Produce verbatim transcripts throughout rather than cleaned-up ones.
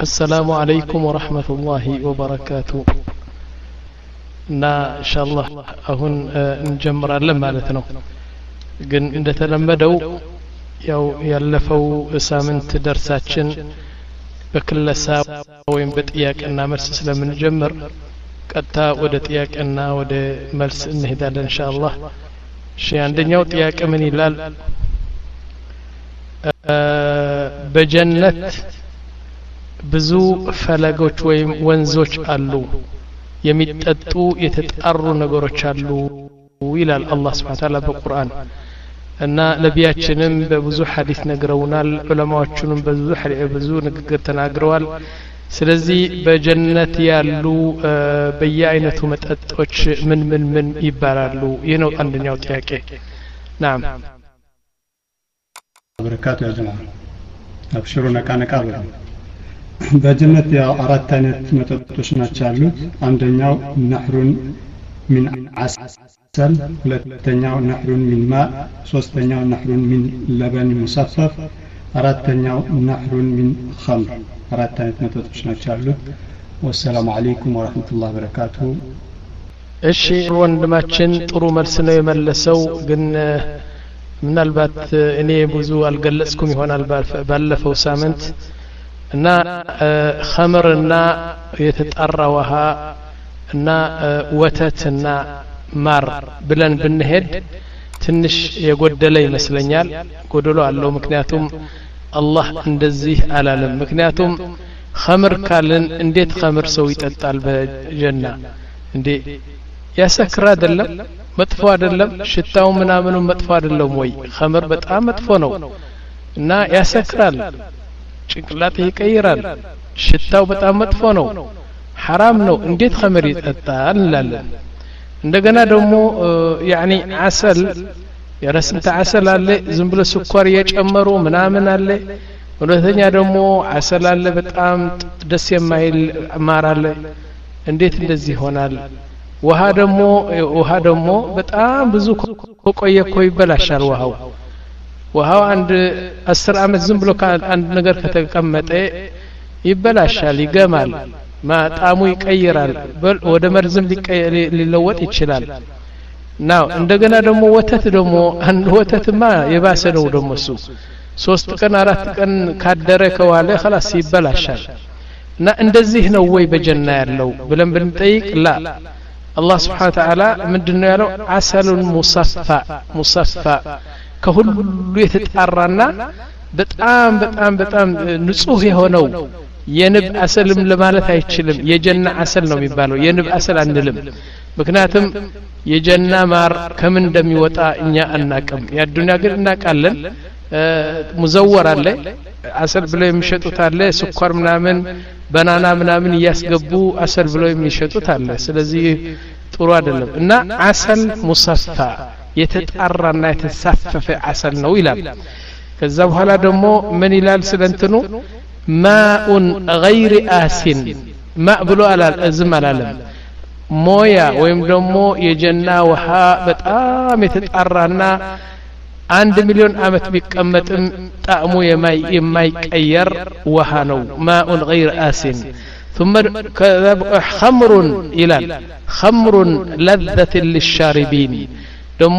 السلام عليكم ورحمة الله وبركاته. نا إن شاء الله أهون نجمر علم مالتنا جن إذا تلمدوا يو يلفوا سامنت درساتشن بكل ساعة وين بتياك أن مرس سلام نجمر كتا ودتياك أن ود مرس نهدال إن شاء الله شيء عندنا وتياك من هلال بجنة ብዙ ፈለጎች ወይም ወንዞች አሉ የሚጠጡ የተጣሩ ነገሮች አሉ ይላል አላህ Subhanahu Wa Ta'ala በቁርአን እና ነቢያችንም በብዙ ሐዲስ ነግረውናል ዑለማዎቹንም በብዙ ብዙ ንግግር ተናግረዋል ስለዚህ በጀነት ያሉ በየአይነቱ መጠጦች ምን ምን ምን ይባላሉ ይህ ነው አንደኛው ጥያቄ ናም በረካቱ ያ ጀማዓ አብሽሩ ነቃ ነቃ በሉ በጀነት ያው አራት አይነት መጠጦች ናቸው ያሉት አንደኛው ነህሩን ሚን አሰል ሁለተኛው ነህሩን ሚን ማ ሶስተኛው ነህሩን ሚን ለበን ሙሰፈፍ አራተኛው ነህሩን ሚን ኸምር አራት አይነት መጠጦች ናቸው ያሉት ወሰላሙ አለይኩም ወራህመቱላሂ ወበረካቱሁ እሺ ወንድማችን ጥሩ መልስ ነው የመለሰው ግን ምናልባት እኔ ብዙ አልገለጽኩም ይሆናል ባለፈው ሳምንት እና ኸምርና የተጣራ ውሃ እና ወተትና ማር ብለን ብንሄድ ትንሽ የጎደለ ይመስለኛል ጎደሎ አለው ምክንያቱም አላህ እንደዚህ አላለም ምክንያቱም ኸምር ካልን እንዴት ኸምር ሰው ይጠጣል በጀና እንዴ ያሰክራ አይደለም መጥፎ አይደለም ሽታው ምናምኑ መጥፎ አይደለም ወይ ኸምር በጣም መጥፎ ነው እና ያሰክራል ጭንቅላት ይቀይራል ሽታው በጣም መጥፎ ነው حرام ነው እንዴት ኸምር ይጠጣል እንላለን እንደገና ደግሞ ያኒ አሰል የረስንተ አሰል አለ ዝም ብሎ ስኳር እየጨመሩ ምናምን አለ ሁለተኛ ደግሞ አሰል አለ በጣም ደስ የማይል ማር አለ እንዴት እንደዚህ ይሆናል ውሃ ደግሞ ውሃ ደግሞ በጣም ብዙ ቆየ እኮ ይበላሻል ውሃው ውሃው አንድ አስር አመት ዝም ብሎ አንድ ነገር ከተቀመጠ ይበላሻል ይገማል ማጣሙ ይቀይራል ወደ መርዝም ሊለወጥ ይችላል ናው እንደገና ደግሞ ወተት ደግሞ አንድ ወተትማ የባሰ ነው ደግሞ እሱ ሶስት ቀን አራት ቀን ካደረ ከዋለ خلاص ይበላሻል እና እንደዚህ ነው ወይ በጀና ያለው ብለን ብንጠይቅ ላ አላህ Subhanahu Wa Ta'ala ምንድነው ያለው አሰሉን ሙሰፋ ሙሰፋ ከሁሉ የተጣራና በጣም በጣም በጣም ንጹህ የሆነው የንብ አሰልም ለማለት አይችልም የጀና አሰል ነው የሚባለው የንብ አሰል አንልም ምክንያቱም የጀና ማር ከምን እንደሚወጣ እኛ አናቀም ያዱንያ ግን እናቃለን ሙዘወር አለ አሰል ብለው የሚሸጡት አለ ስኳር ምናምን ባናና ምናምን ያስገቡ አሰል ብለው የሚሸጡት አለ ስለዚህ ጥሩ አይደለም እና አሰል ሙሰፋ የተጣራና የተሳፈፈ አሰል ነው ይላል ከዛ በኋላ ደግሞ ምን ይላል ስለንተኑ ማኡን غير آسن ማእ ብሎ አላል እዝም አላለም ሞያ ወይም ደግሞ የጀና ውሃ በጣም የተጣራና አንድ ሚሊዮን አመት ቢቀመጥም ጣዕሙ የማይቀየር ውሃ ነው ማኡን غير آسن ثم خمر ይላል خمر لذة للشاربين ደሞ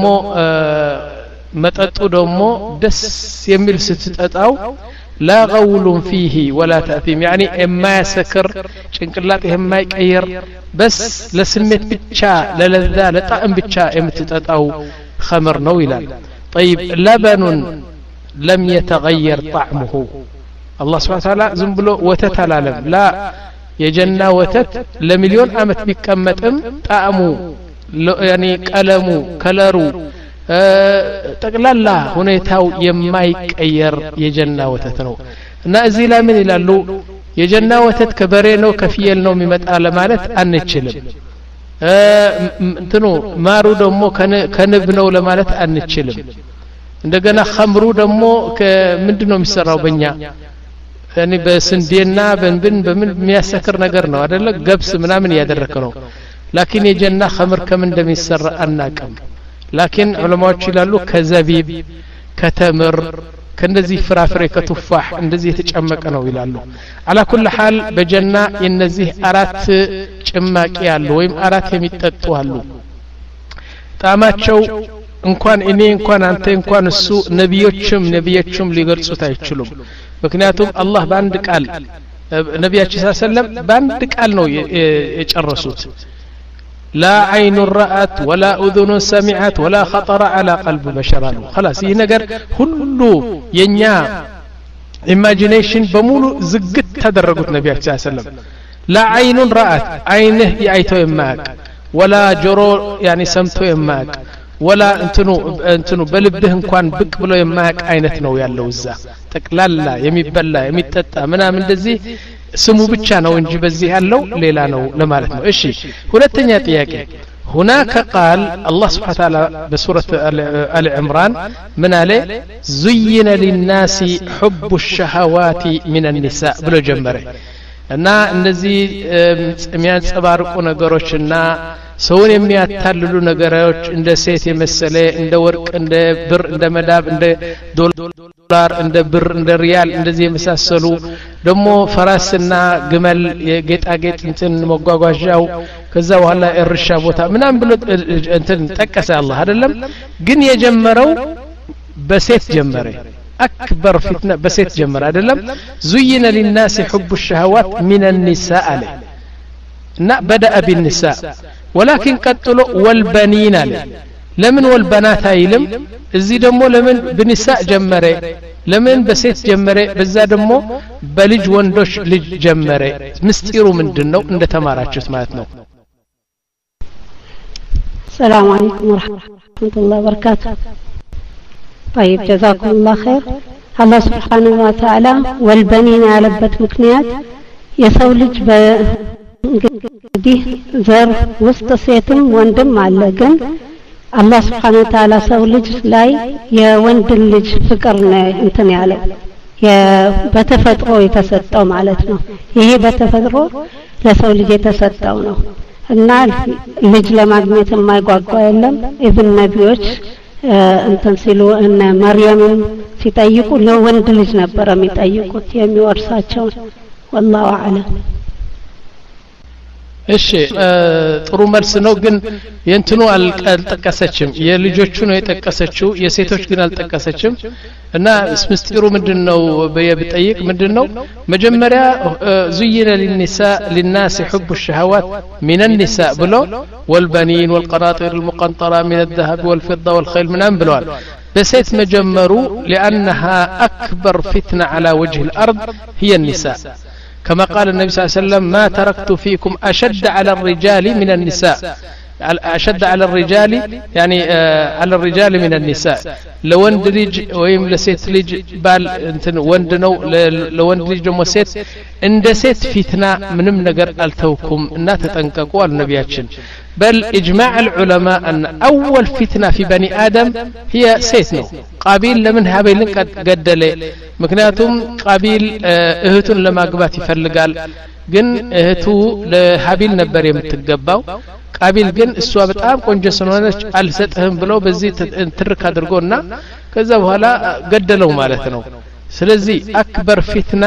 መጠጡ ደሞ ደስ የሚል ስትጠጣው لا غول فيه ولا تأثيم يعني اما يسكر ጭንቅላት የማይቀየር بس ለስሜት ብቻ ለለዛ ለጣዕም ብቻ የምትጠጣው خمر ነው ይላል طيب لبن لم يتغير طعمه الله سبحانه وتعالى ዝም ብሎ ወተት አላለም لا የጀና ወተት ለሚሊዮን አመት ቢቀመጥም ጣዕሙ يعني ቀለሙ ከለሩ ጠቅላላ ሁኔታው የማይቀየር የጀና ወተት ነው እና እዚህ ላይ ምን ይላሉ የጀና ወተት ከበሬ ነው ከፍየል ነው የሚመጣ ለማለት አንችልም እንትኑ ማሩ ደግሞ ከንብ ነው ለማለት አንችልም እንደገና ኸምሩ ደግሞ ከምንድነው የሚሰራው በእኛ ያኒ በስንዴና በእንብን በምን የሚያሰክር ነገር ነው አይደለ ገብስ ምናምን ያደረከ ነው لكن የጀና ኸምር ከምን እንደሚሰራ አናቀም لكن ዑለማዎች ይላሉ ከዘቢብ ከተምር ከነዚህ ፍራፍሬ ከቱፋህ እንደዚህ የተጨመቀ ነው ይላሉ على كل حال በጀና የነዚህ አራት ጭማቂ ያሉ ወይም አራት የሚጠጡ አሉ ጣማቸው እንኳን እኔ እንኳን አንተ እንኳን እሱ ነብዮችም ነብዮችም ሊገልጹት አይችሉም ምክንያቱም አላህ በአንድ ቃል ነብያችን ሰለላሁ በአንድ ቃል ነው የጨረሱት لا عين رأت ولا أذن سمعت ولا خطر على قلب بشر خلاص ይህ ነገር ሁሉ የኛ ኢማጂኔሽን በሙሉ ዝግት ተደረጉት ነብያችን ሰለላሁ لا عين رأت عينه ያይተው የማያቅ ولا جرو يعني ሰምቶ የማያቅ ولا እንትኑ እንትኑ በልብህ እንኳን ብቅ ብሎ የማያቅ አይነት ነው ያለው እዛ ተቅላላ የሚበላ የሚጠጣ ምናምን እንደዚህ ስሙ ብቻ ነው እንጂ በዚህ ያለው ሌላ ነው ለማለት ነው እሺ ሁለተኛ ጥያቄ هناك قال الله سبحانه وتعالى بسورة آل عمران من عليه زين للناس حب الشهوات من النساء بلو جمره እና እነዚህ የሚያንጸባርቁ ነገሮችና ሰውን የሚያታልሉ ነገሮች እንደ ሴት የመሰለ እንደ ወርቅ እንደ ብር እንደ መዳብ እንደ ዶላር እንደ ብር እንደ ሪያል እንደዚህ የመሳሰሉ ደግሞ ፈራስና ግመል የጌጣጌጥ እንትን መጓጓዣው ከዛ በኋላ እርሻ ቦታ ምናምን ብሎ እንትን ጠቀሰ አላህ አይደለም ግን የጀመረው በሴት ጀመረ أكبر فتنة بسيط جمر أدلم زين للناس حب الشهوات من النساء عليه بدأ بالنساء ولكن قتلوا والبنين عليه لمن والبنات هايلم الزي دمو لمن بنساء جمره لمن بسيط جمره بزا دمو بلج وندوش لج جمره مستيرو من دنو عند تماراتشوت مالتنا السلام عليكم ورحمة الله وبركاته طيب جزاكم الله خير الله سبحانه وتعالى والبنين على بت مكنيات يسولج بجديه زر وسط سيتم وندم على جن الله سبحانه وتعالى سولج لاي يا وند اللج فكرنا انتني عليه يا بتفترو يتسطو معناتنا ይሄ በተፈጥሮ ለሰው ልጅ የተሰጠው ነው እና ልጅ ለማግኘት የማይጓጓ የለም ኢብን ነብዮች እንትን ሲሉ እነ መርየምን ሲጠይቁ ለወንድ ልጅ ነበር የሚጠይቁት የሚወርሳቸው والله اعلم እሺ ጥሩ መልስ ነው ግን የእንትኑ አልጠቀሰችም የልጆቹ ነው የጠቀሰችው የሴቶች ግን አልጠቀሰችም እና ምስጢሩ ምንድነው በየብጠይቅ ምንድነው መጀመሪያ زين للنساء للناس حب الشهوات من النساء بلو والبنين والقناطير المقنطرة من الذهب والفضة والخيل من أنبلوان بسيت مجمروا لأنها أكبر فتنة على وجه الأرض هي النساء كما قال النبي صلى الله عليه وسلم ما تركت فيكم أشد على الرجال من النساء أشد على الرجال يعني آه على الرجال من النساء لو وند ليج ويم لسيت ليج بال انتن وند نو لو وند ليج دمو سيت عند سيت فتنة منم نجر ألتوكم إن تتنققوا النبياتشن بل إجماع العلماء أن أول فتنة في بني آدم هي سيتنو قابيل لمن هابيل قد لي مكنياتهم قابيل اهتون لما قبات يفلقال ግን እህቱ ለሃቢል ነበር የምትገባው ቃቢል ግን እሷ በጣም ቆንጆ ስለሆነች አልሰጥህም ብሎ በዚህ ትርክ አድርጎና ከዛ በኋላ ገደለው ማለት ነው ስለዚህ አክበር ፊትና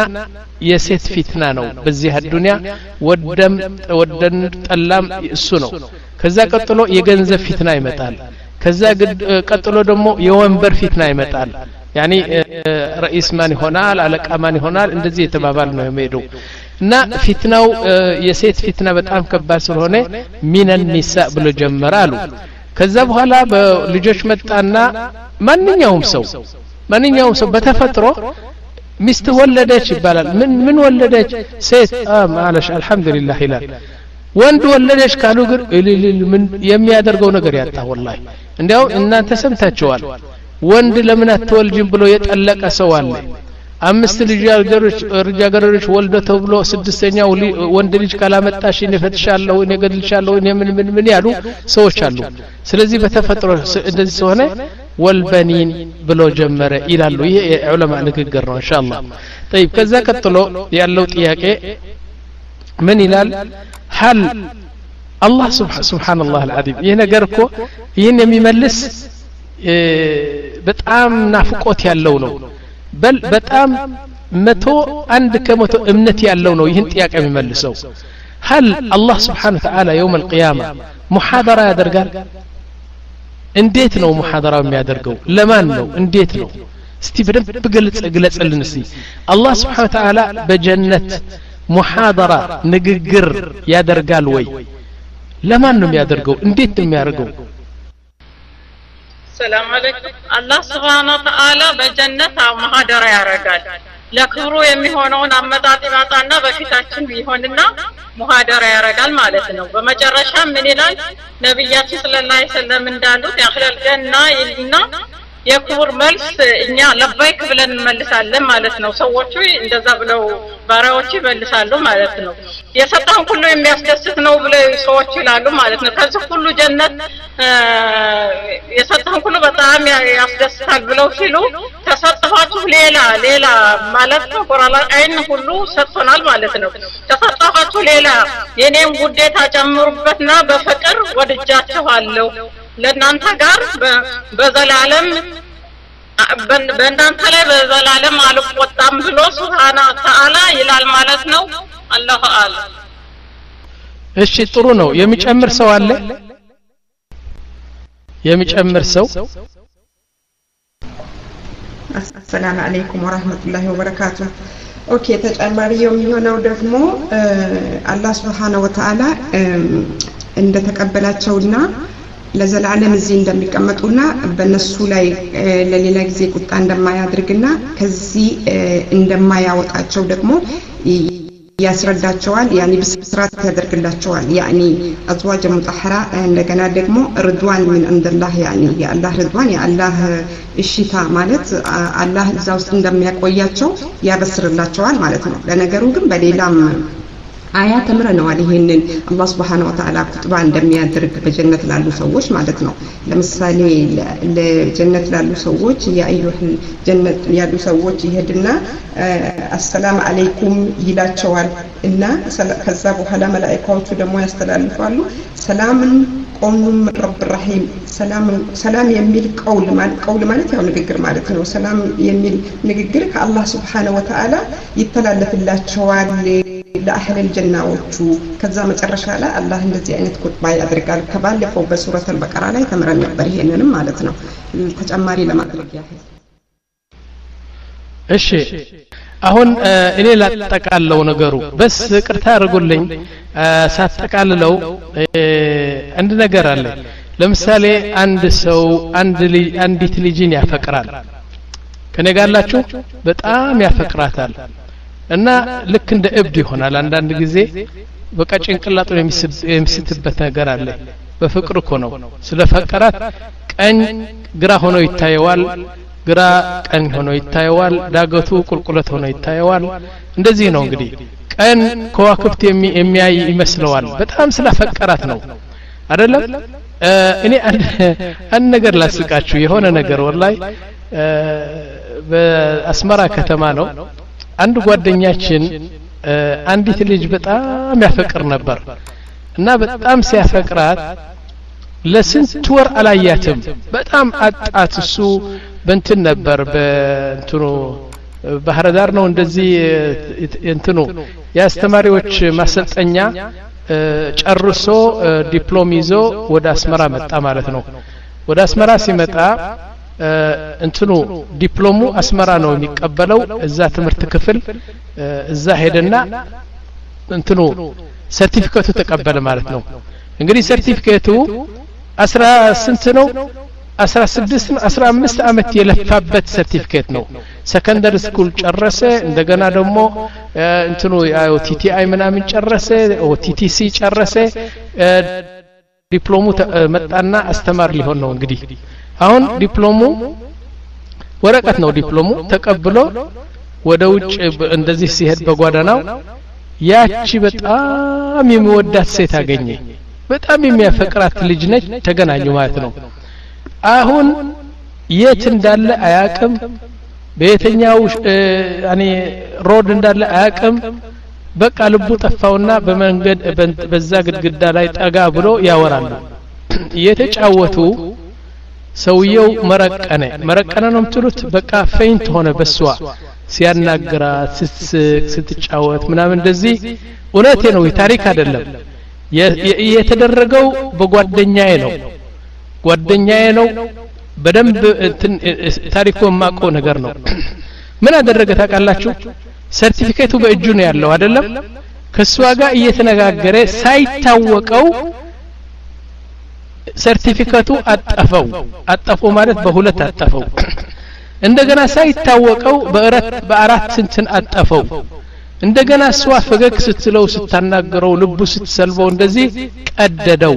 የሴት ፊትና ነው በዚህ ዱንያ ወደም ወደን ጠላም እሱ ነው ከዛ ቀጥሎ የገንዘብ ፊትና ይመጣል ከዛ ቀጥሎ ደግሞ የወንበር ፊትና ይመጣል يعني رئيس مان ይሆናል አለቃ ማን ይሆናል እንደዚህ የተባባል ነው የሚሄደው እና ፊትናው የሴት ፊትና በጣም ከባድ ስለሆነ ሚን النساء ብሎ ጀመራሉ ከዛ በኋላ በልጆች መጣና ማንኛውም ሰው ማንኛውም ሰው በተፈጥሮ ሚስት ወለደች ይባላል ምን ምን ወለደች ሴት አ ማለሽ አልহামዱሊላህ ይላል ወንድ ወለደች ካሉ ግን ምን የሚያደርገው ነገር ያጣ والله እንዲያው እናንተ ሰምታችኋል ወንድ ለምን አትወልጂም ብሎ የጠለቀ ሰው አለ አምስት ልጅ ልጃገረዶች ወልደ ተብሎ ስድስተኛው ወንድ ልጅ ካላመጣሽ እኔ ፈትሻለሁ እኔ ገድልሻለሁ እኔ ምን ምን ምን ያሉ ሰዎች አሉ ስለዚህ በተፈጥሮ እንደዚህ ሆነ ወልበኒን ብሎ ጀመረ ይላሉ ይሄ የዑለማ ንግግር ነው ኢንሻአላህ طيب ከዛ ቀጥሎ ያለው ጥያቄ ምን ይላል ሐል አላህ ሱብሃንአላህ አልዓዚም ይሄ ነገር እኮ ይሄን የሚመልስ በጣም ናፍቆት ያለው ነው በል በጣም መቶ አንድ ከመቶ እምነት ያለው ነው ይህን ጥያቄ የሚመልሰው هل الله سبحانه وتعالى يوم القيامة محاضرة ያደርጋል እንዴት ነው ሙሐደራው የሚያደርገው ለማን ነው እንዴት ነው እስቲ በደንብ ግልጽ ግለጽልን እስቲ አላህ Subhanahu Wa Ta'ala በጀነት ሙሐደራ ንግግር ያደርጋል ወይ ለማን ነው የሚያደርገው እንዴት ነው የሚያደርገው ሰላም አለይኩም አላህ Subhanahu Wa Ta'ala በጀነት ሙሐደራ ያደርጋል ለክብሩ የሚሆነውን አመጣጥ ይማጣና በፊታችን ይሆንና ሙሐደራ ያደርጋል ማለት ነው በመጨረሻ ምን ይላል ነብያችን ሰለላሁ ዐለይሂ ወሰለም እንዳሉት ያህለል ጀና ይልና የክብር መልስ እኛ ለባይክ ብለን እንመልሳለን ማለት ነው ሰዎቹ እንደዛ ብለው ባሪያዎች ይመልሳሉ ማለት ነው የሰጣን ሁሉ የሚያስደስት ነው ብለው ሰዎች ይላሉ ማለት ነው ከዚህ ሁሉ ጀነት የሰጣን ሁሉ በጣም ያስደስታል ብለው ሲሉ ተሰጣችሁ ሌላ ሌላ ማለት ነው ቁርአን አይን ሁሉ ሰጥቶናል ማለት ነው ተሰጣችሁ ሌላ የኔን ጉዴታ ጨምሩበትና በፍቅር ወድጃችኋለሁ ለናንተ ጋር በዘላለም በእናንተ ላይ በዘላለም አልቆጣም ብሎ ሱብሃነሁ ተዓላ ይላል ማለት ነው አላሁ አለ እሺ ጥሩ ነው የሚጨምር ሰው አለ የሚጨምር ሰው አሰላሙ አለይኩም ወራህመቱላሂ ወበረካቱ ኦኬ ተጨማሪ የሚሆነው ደግሞ አላህ Subhanahu Wa Ta'ala እንደተቀበላቸውና ለዘላለም እዚህ እንደሚቀመጡና በነሱ ላይ ለሌላ ጊዜ ቁጣ እንደማያድርግና ከዚህ እንደማያወጣቸው ደግሞ ያስረዳቸዋል ያኒ በስራት ያደርግላቸዋል ያኒ አዝዋጅ ሙጠሐራ እንደገና ደግሞ ርድዋን ምን እንደላህ ያኒ የአላህ ርድዋን የአላህ እሺታ ማለት አላህ እዛ ውስጥ እንደሚያቆያቸው ያበስርላቸዋል ማለት ነው ለነገሩ ግን በሌላም አያ ተምረናል ይሄንን አላህ Subhanahu Wa Ta'ala ቁጥባ እንደሚያደርግ በጀነት ላሉ ሰዎች ማለት ነው ለምሳሌ ለጀነት ላሉ ሰዎች ያአዩህ ጀነት ያሉ ሰዎች ይሄድና አሰላሙ አለይኩም ይላቸዋል እና ከዛ በኋላ መላእክቶቹ ደግሞ ያስተላልፋሉ ሰላምን ቆኑም ረብ ረሂም ሰላም ሰላም የሚል ቀውል ማለት ቀውል ማለት ያው ንግግር ማለት ነው ሰላም የሚል ንግግር ከአላህ Subhanahu Wa Ta'ala ይተላለፍላቸዋል ለአህል الجناዎቹ ከዛ መጨረሻ ላይ አላህ እንደዚህ አይነት ቁጥባ ያደርጋል ከባለፈው በሱረቱ አልበቀራ ላይ ተምረን ነበር ይሄንንም ማለት ነው ተጨማሪ ለማድረግ ያህል እሺ አሁን እኔ ላጠቃለው ነገሩ በስ ቅርታ አድርጉልኝ ሳጠቃልለው አንድ ነገር አለ ለምሳሌ አንድ ሰው አንድ ልጅ አንዲት ልጅን ያፈቅራል ከነጋላችሁ በጣም ያፈቅራታል እና ልክ እንደ እብድ ይሆናል አንዳንድ ጊዜ በቃ ጭንቅላቱ የሚስትበት ነገር አለ በፍቅር እኮ ነው ስለፈቀራት ቀኝ ግራ ሆኖ ይታየዋል ግራ ቀኝ ሆኖ ይታየዋል ዳገቱ ቁልቁለት ሆኖ ይታየዋል እንደዚህ ነው እንግዲህ ቀን ከዋክብት የሚያይ ይመስለዋል በጣም ስለፈቀራት ነው አይደለም እኔ አንድ ነገር ላስቃችሁ የሆነ ነገር ወላይ በአስመራ ከተማ ነው አንድ ጓደኛችን አንዲት ልጅ በጣም ያፈቅር ነበር እና በጣም ሲያፈቅራት ለስንት ወር አላያትም በጣም አጣት እሱ በእንትን ነበር በእንትኑ ባህር ዳር ነው እንደዚህ እንትኑ ያስተማሪዎች ማሰልጠኛ ጨርሶ ዲፕሎም ይዞ ወደ አስመራ መጣ ማለት ነው ወደ አስመራ ሲመጣ እንትኑ ዲፕሎሙ አስመራ ነው የሚቀበለው እዛ ትምህርት ክፍል እዛ ሄደና እንትኑ ሰርቲፊኬቱ ተቀበለ ማለት ነው እንግዲህ ሰርቲፊኬቱ አስራ ስንት ነው አስራ ስድስት ነው አስራ አምስት አመት የለፋበት ሰርቲፊኬት ነው ሰከንደሪ ስኩል ጨረሰ እንደገና ደግሞ እንትኑ ያው ቲቲአይ ምናምን ጨረሰ ኦ ቲቲሲ ጨረሰ ዲፕሎሙ መጣና አስተማሪ ሊሆን ነው እንግዲህ አሁን ዲፕሎሙ ወረቀት ነው ዲፕሎሙ ተቀብሎ ወደ ውጭ እንደዚህ ሲሄድ በጓዳናው ያቺ በጣም የሚወዳት ሴት አገኘ በጣም የሚያፈቅራት ልጅ ነች ተገናኙ ማለት ነው አሁን የት እንዳለ አያቅም በየትኛው ያኔ ሮድ እንዳለ አያቅም በቃ ልቡ ጠፋውና በመንገድ በዛ ግድግዳ ላይ ጠጋ ብሎ ያወራሉ እየተጫወቱ ሰውየው መረቀነ መረቀነ ነው የምትሉት በቃ ፌንት ሆነ በሷ ሲያናግራት ስትስቅ ስትጫወት ምናምን እንደዚህ እውነቴ ነው ታሪክ አይደለም የተደረገው በጓደኛዬ ነው ጓደኛዬ ነው በደንብ ታሪኩ የማውቀው ነገር ነው ምን አደረገ ታውቃላችሁ ሰርቲፊኬቱ በእጁ ነው ያለው አይደለም ከሷ ጋር እየተነጋገረ ሳይታወቀው ሰርቲፊኬቱ አጠፈው አጠፈው ማለት በሁለት አጠፈው እንደገና ሳይታወቀው በአራት በአራት ስንትን አጠፈው እንደገና እሷ ፈገግ ስትለው ስታናገረው ልቡ ስትሰልበው እንደዚህ ቀደደው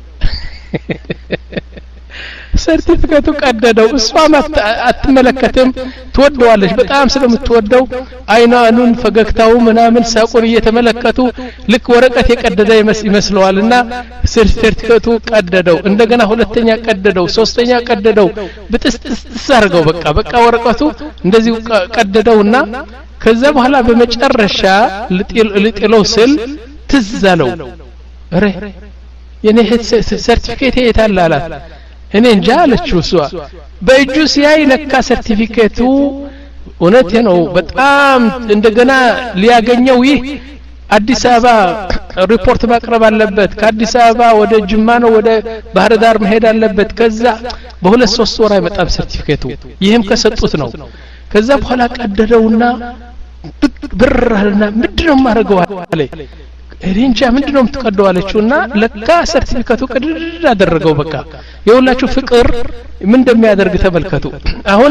ሰርቲፊኬቱ ቀደደው እሷ አትመለከተም ትወደዋለች በጣም ስለምትወደው አይናኑን ፈገግታው ምናምን ሳቁን እየተመለከቱ ልክ ወረቀት የቀደደ ይመስለዋልና ሰርቲፊኬቱ ቀደደው እንደገና ሁለተኛ ቀደደው ሶስተኛ ቀደደው ብጥስጥስ አርገው በቃ በቃ ወረቀቱ እንደዚህ ቀደደውና ከዛ በኋላ በመጨረሻ ልጥለው ስል ትዛለው አረ የኔ ሰርቲፊኬት የታላላት እኔ እንጃ አለችው እሷ በእጁ ሲያይ ለካ ሰርቲፊኬቱ እውነቴ ነው በጣም እንደገና ሊያገኘው ይህ አዲስ አበባ ሪፖርት ማቅረብ አለበት ከአዲስ አበባ ወደ ጅማ ነው ወደ ባህር ዳር መሄድ አለበት ከዛ በሁለት ሶስት ወር አይመጣም ሰርቲፊኬቱ ይህም ከሰጡት ነው ከዛ በኋላ ቀደደውና ብርራልና ምንድነው ማረገው አለ እሪንቻ ምንድነው የምትቀደው አለችውና ለካ ሰርቲፊኬቱ ቀድድ አደረገው በቃ የሁላችሁ ፍቅር ምን እንደሚያደርግ ተመልከቱ አሁን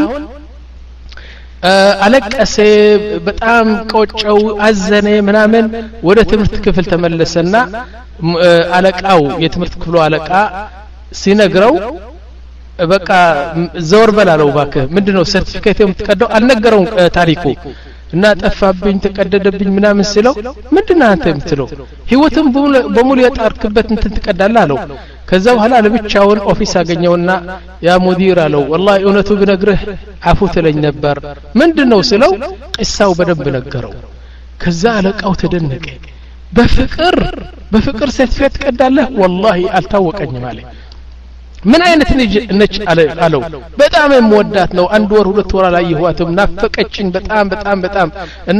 አለቀሰ በጣም ቆጨው አዘነ ምናምን ወደ ትምህርት ክፍል ተመለሰና አለቃው የትምህርት ክፍሉ አለቃ ሲነግረው በቃ ዘወር በላለው ባከ ምንድነው ሰርቲፊኬት የምትቀደው አልነገረው ታሪኩ እና ጠፋብኝ ተቀደደብኝ ምናምን ሲለው ምንድነው አንተ የምትለው ህይወቱን በሙሉ ያጣርክበት እንትን ትቀዳለህ አለው ከዛ በኋላ ለብቻውን ኦፊስ አገኘውና ያ ሙዲር አለው والله እውነቱ ብነግርህ አፉ ትለኝ ነበር ምንድነው ሲለው ቂሳው በደንብ ነገረው ከዛ አለቃው ተደነቀ በፍቅር በፍቅር ሰርቲፊኬት ትቀዳለህ والله አልታወቀኝም አለ ምን አይነት ነች አለው በጣም የምወዳት ነው አንድ ወር ሁለት ወር ላይ ይዋተም ናፈቀችኝ በጣም በጣም በጣም እና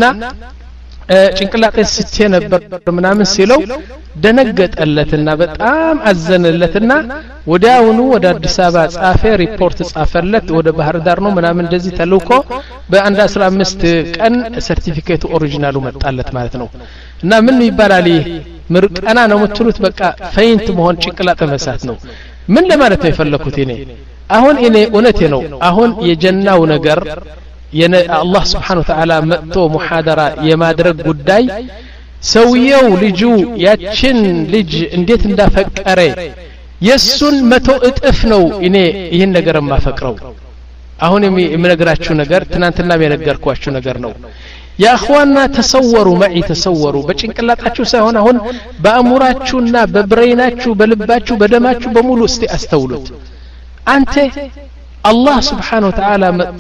ጭንቅላቴን ስቼ ነበር ምናምን ሲለው ደነገጠለትና በጣም አዘነለትና ወዲያውኑ ወደ አዲስ አበባ ጻፈ ሪፖርት ጻፈለት ወደ ባህር ዳር ነው ምናምን እንደዚህ ተልኮ በአንድ አስራ አምስት ቀን ሰርቲፊኬቱ ኦሪጂናሉ መጣለት ማለት ነው እና ምን ይባላል ምርቀና ነው የምትሉት በቃ ፌንት መሆን ጭንቅላቴ መሳት ነው ምን ለማለት ነው የፈለኩት እኔ አሁን እኔ እውነቴ ነው አሁን የጀናው ነገር የነ አላህ Subhanahu Wa Ta'ala መጥቶ ሙሐደራ የማድረግ ጉዳይ ሰውየው ልጁ ያችን ልጅ እንዴት እንዳፈቀረ የሱን መቶ እጥፍ ነው እኔ ይሄን ነገር ማፈቅረው አሁን የምነግራችሁ ነገር ትናንትና የነገርኳችሁ ነገር ነው يا اخوانا تصوروا معي تصوروا በጭንቅላታችሁ ሳይሆን አሁን በአእምሯችሁና በብሬናችሁ በልባችሁ በደማችሁ በሙሉ እስቲ አስተውሉት አንተ አላህ Subhanahu Wa Ta'ala መጥቶ